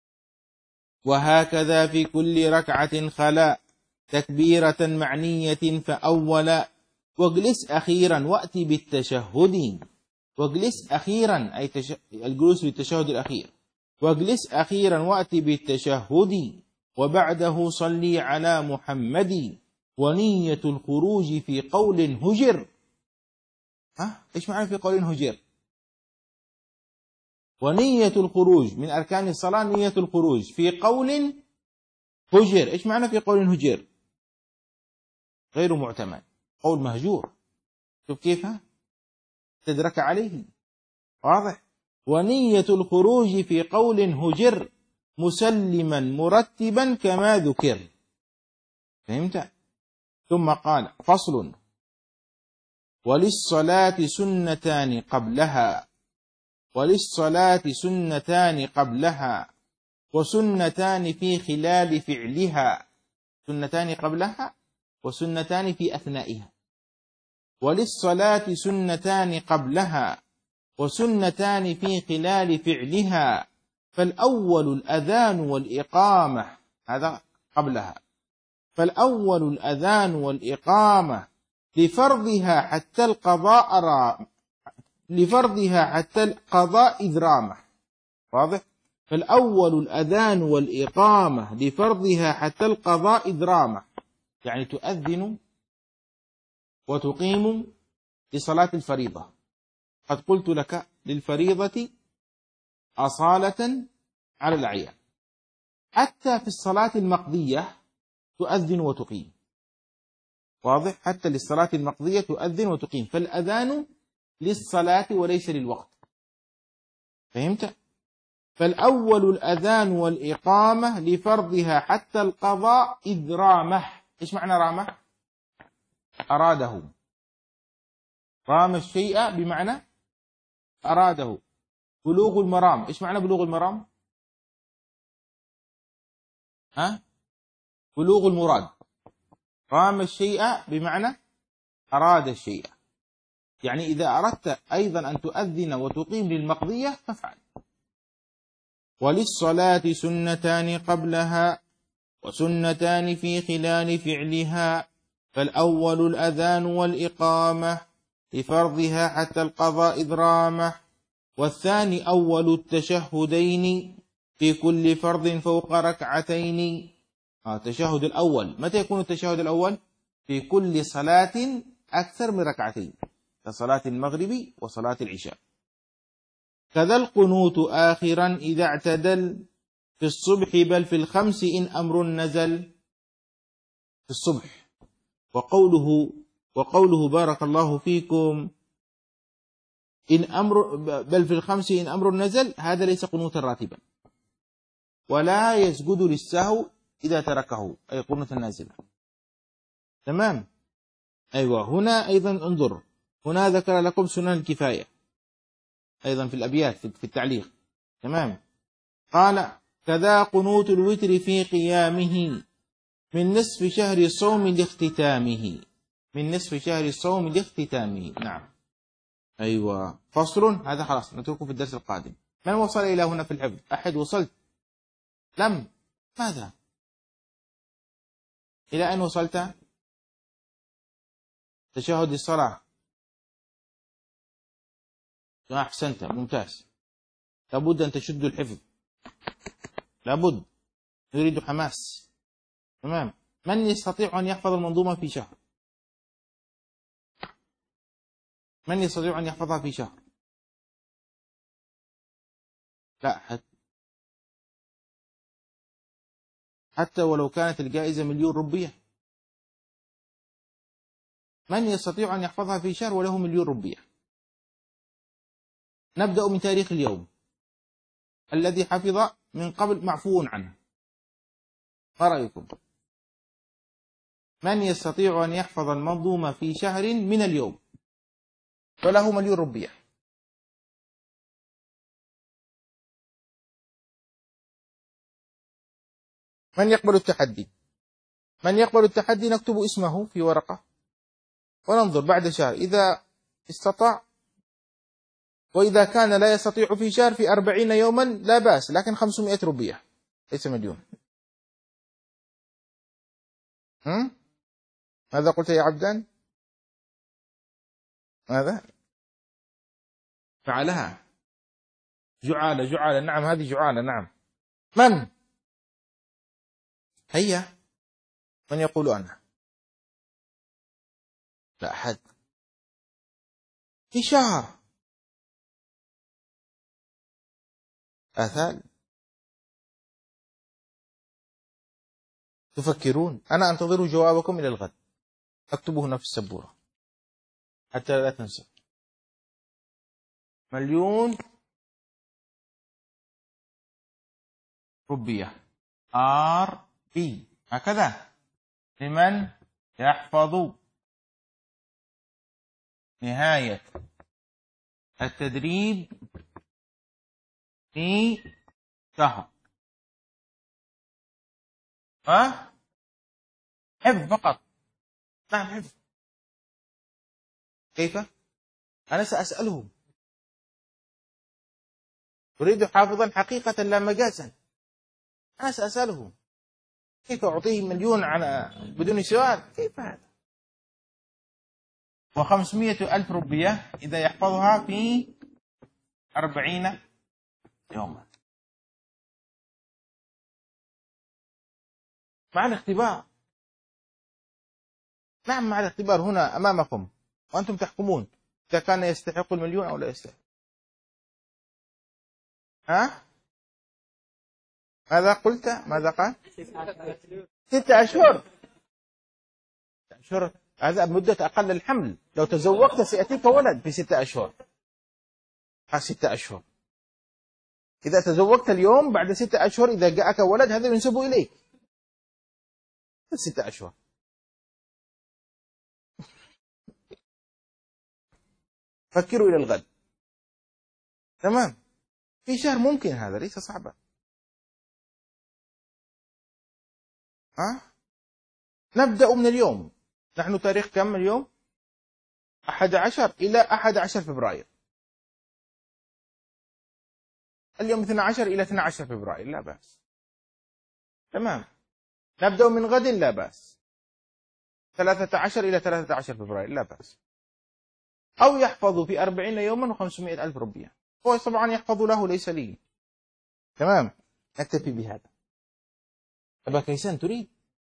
وهكذا في كل ركعة خلا، تكبيرة معنية فأولا. واجلس أخيرا وأتي بالتشهد. واجلس أخيرا أي الجلوس للتشهد الأخير. واجلس أخيرا وأتي بالتشهد. وبعده صلي على محمد، ونية الخروج في قول هجر. إيش معنى في قول هجر؟ ونية الخروج من أركان الصلاة، نية الخروج في قول هجر. إيش معنى في قول هجر؟ غير معتمد، قول مهجور. شوف كيف تدرك عليه. واضح. ونية الخروج في قول هجر، مسلما مرتبا كما ذكر. فهمت؟ ثم قال فصل: وللصلاة سنتان قبلها. وللصلاة سنتان قبلها، وسنتان في خلال فعلها. سنتان قبلها وسنتان في أثنائها. وللصلاة سنتان قبلها، وسنتان في خلال فعلها. فالأول الأذان والإقامة، هذا قبلها. فالأول الأذان والإقامة لفرضها حتى القضاء إذرامه. واضح. فالأول الأذان والإقامة لفرضها حتى القضاء إذرامه، يعني تؤذن وتقيم لصلاة الفريضة. قد قلت لك للفريضة أصالة على الأعيان، حتى في الصلاة المقضية تؤذن وتقيم. واضح؟ حتى للصلاة المقضية تؤذن وتقيم، فالأذان للصلاة وليس للوقت. فهمت؟ فالأول الأذان والإقامة لفرضها حتى القضاء إذ رامه. إيش معنى رامه؟ أراده. رام الشيء بمعنى أراده. بلوغ المرام. إيش معنى بلوغ المرام؟ بلوغ المراد. رام الشيء بمعنى أراد الشيء. يعني إذا أردت أيضا أن تؤذن وتقيم للمقضية فافعل. وللصلاة سنتان قبلها وسنتان في خلال فعلها، فالأول الأذان والإقامة لفرضها حتى القضاء إذ رامه، والثاني أول التشهدين في كل فرض فوق ركعتين. التشهد الأول متى يكون التشهد الأول؟ في كل صلاة أكثر من ركعتين، كصلاة المغرب وصلاة العشاء. كذا القنوت آخرا إذا اعتدل في الصبح بل في الخمس إن أمر نزل. في الصبح. وقوله بارك الله فيكم إن أمر بل في الخمس إن أمر نزل، هذا ليس قنوتا راتبا، ولا يسجد للسهو إذا تركه، أي قنوت النازلة. تمام. أيوة. هنا أيضا انظر، هنا ذكر لكم سنن الكفاية أيضا في الأبيات في التعليق. تمام. قال كذا قنوت الوتر في قيامه من نصف شهر الصوم لاختتامه. من نصف شهر الصوم لاختتامه. نعم. أيوة. فصل. هذا خلاص نتركه في الدرس القادم. من وصل إلى هنا في الحفظ؟ أحد وصلت؟ لم. ماذا؟ إلى أين وصلت؟ تشهد الصلاة. أحسنت، ممتاز. لابد أن تشد الحفظ، لابد. نريد حماس. تمام. من يستطيع أن يحفظ المنظومة في شهر؟ من يستطيع أن يحفظها في شهر؟ لا، حتى ولو كانت الجائزة 1,000,000 روبية. من يستطيع أن يحفظها في شهر وله 1,000,000 روبية؟ نبدأ من تاريخ اليوم. الذي حفظ من قبل معفو عنه. ما رأيكم؟ من يستطيع أن يحفظ المنظومة في شهر من اليوم وله 1,000,000 روبية؟ من يقبل التحدي؟ من يقبل التحدي نكتب اسمه في ورقة وننظر بعد شهر إذا استطاع، وإذا كان لا يستطيع في شهر في 40 يوما لا بأس، لكن 500 روبية ليس مليون. ماذا قلت يا عبدان؟ ماذا؟ فعلها جعالة. جعالة. نعم، هذه جعالة. نعم. من؟ هيا. من يقول أنا؟ لا أحد. في شهر. آثال. تفكرون. أنا أنتظر جوابكم إلى الغد. أكتبه هنا في السبورة حتى لا تنسى. 1,000,000 روبية. RB. هكذا لمن يحفظ نهاية التدريب في شهر. حفظ فقط. نعم، حفظ. كيف؟ أنا سأسألهم. أريد حافظا حقيقة لا مجازا. أنا سأسألهم. كيف أعطيه 1,000,000 على بدون سؤال؟ كيف هذا؟ 500,000 روبية إذا يحفظها في 40 يوما. مع الاختبار. نعم، مع الاختبار هنا أمامكم وأنتم تحكمون إذا كان يستحق 1,000,000 أو لا يستحق. ماذا قلت؟ ماذا قال؟ 6 أشهر. 6 أشهر هذا مدة أقل الحمل. لو تزوجت سيأتيك ولد في 6 أشهر. 6 أشهر. إذا تزوجت اليوم بعد 6 أشهر إذا جاءك ولد هذا ينسب إليك. 6 أشهر. فكروا إلى الغد. تمام. في شهر ممكن، هذا ليس صعبا. نبدأ من اليوم. نحن تاريخ كم اليوم؟ 11 إلى 11 فبراير. اليوم 12 إلى 12 فبراير لا بأس. تمام. نبدأ من غد لا بأس. 13 إلى 13 فبراير لا بأس. أو يحفظ في 40 يوما و500 ألف روبية. هو طبعا يحفظ له ليس لي. تمام. نكتفي بهذا. أبا كيسان تريد؟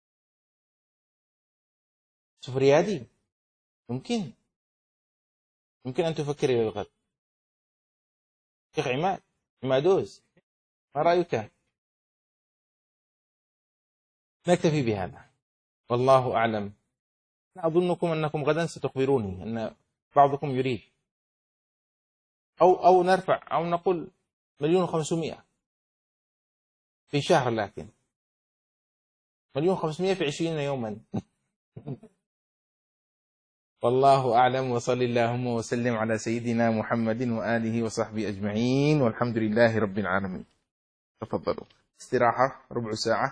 شوف ريادي. ممكن أن تفكر إلى الغد. شيخ عمادوز ما رأيك؟ نكتفي بهذا والله أعلم. أظنكم أنكم غدا ستخبروني أن بعضكم يريد، أو نرفع أو نقول 1,500,000 في شهر، لكن 1,500,000 في 20 يوما. والله أعلم. وصل اللهم وسلم على سيدنا محمد وآله وصحبه أجمعين، والحمد لله رب العالمين. تفضلوا استراحة ربع ساعة.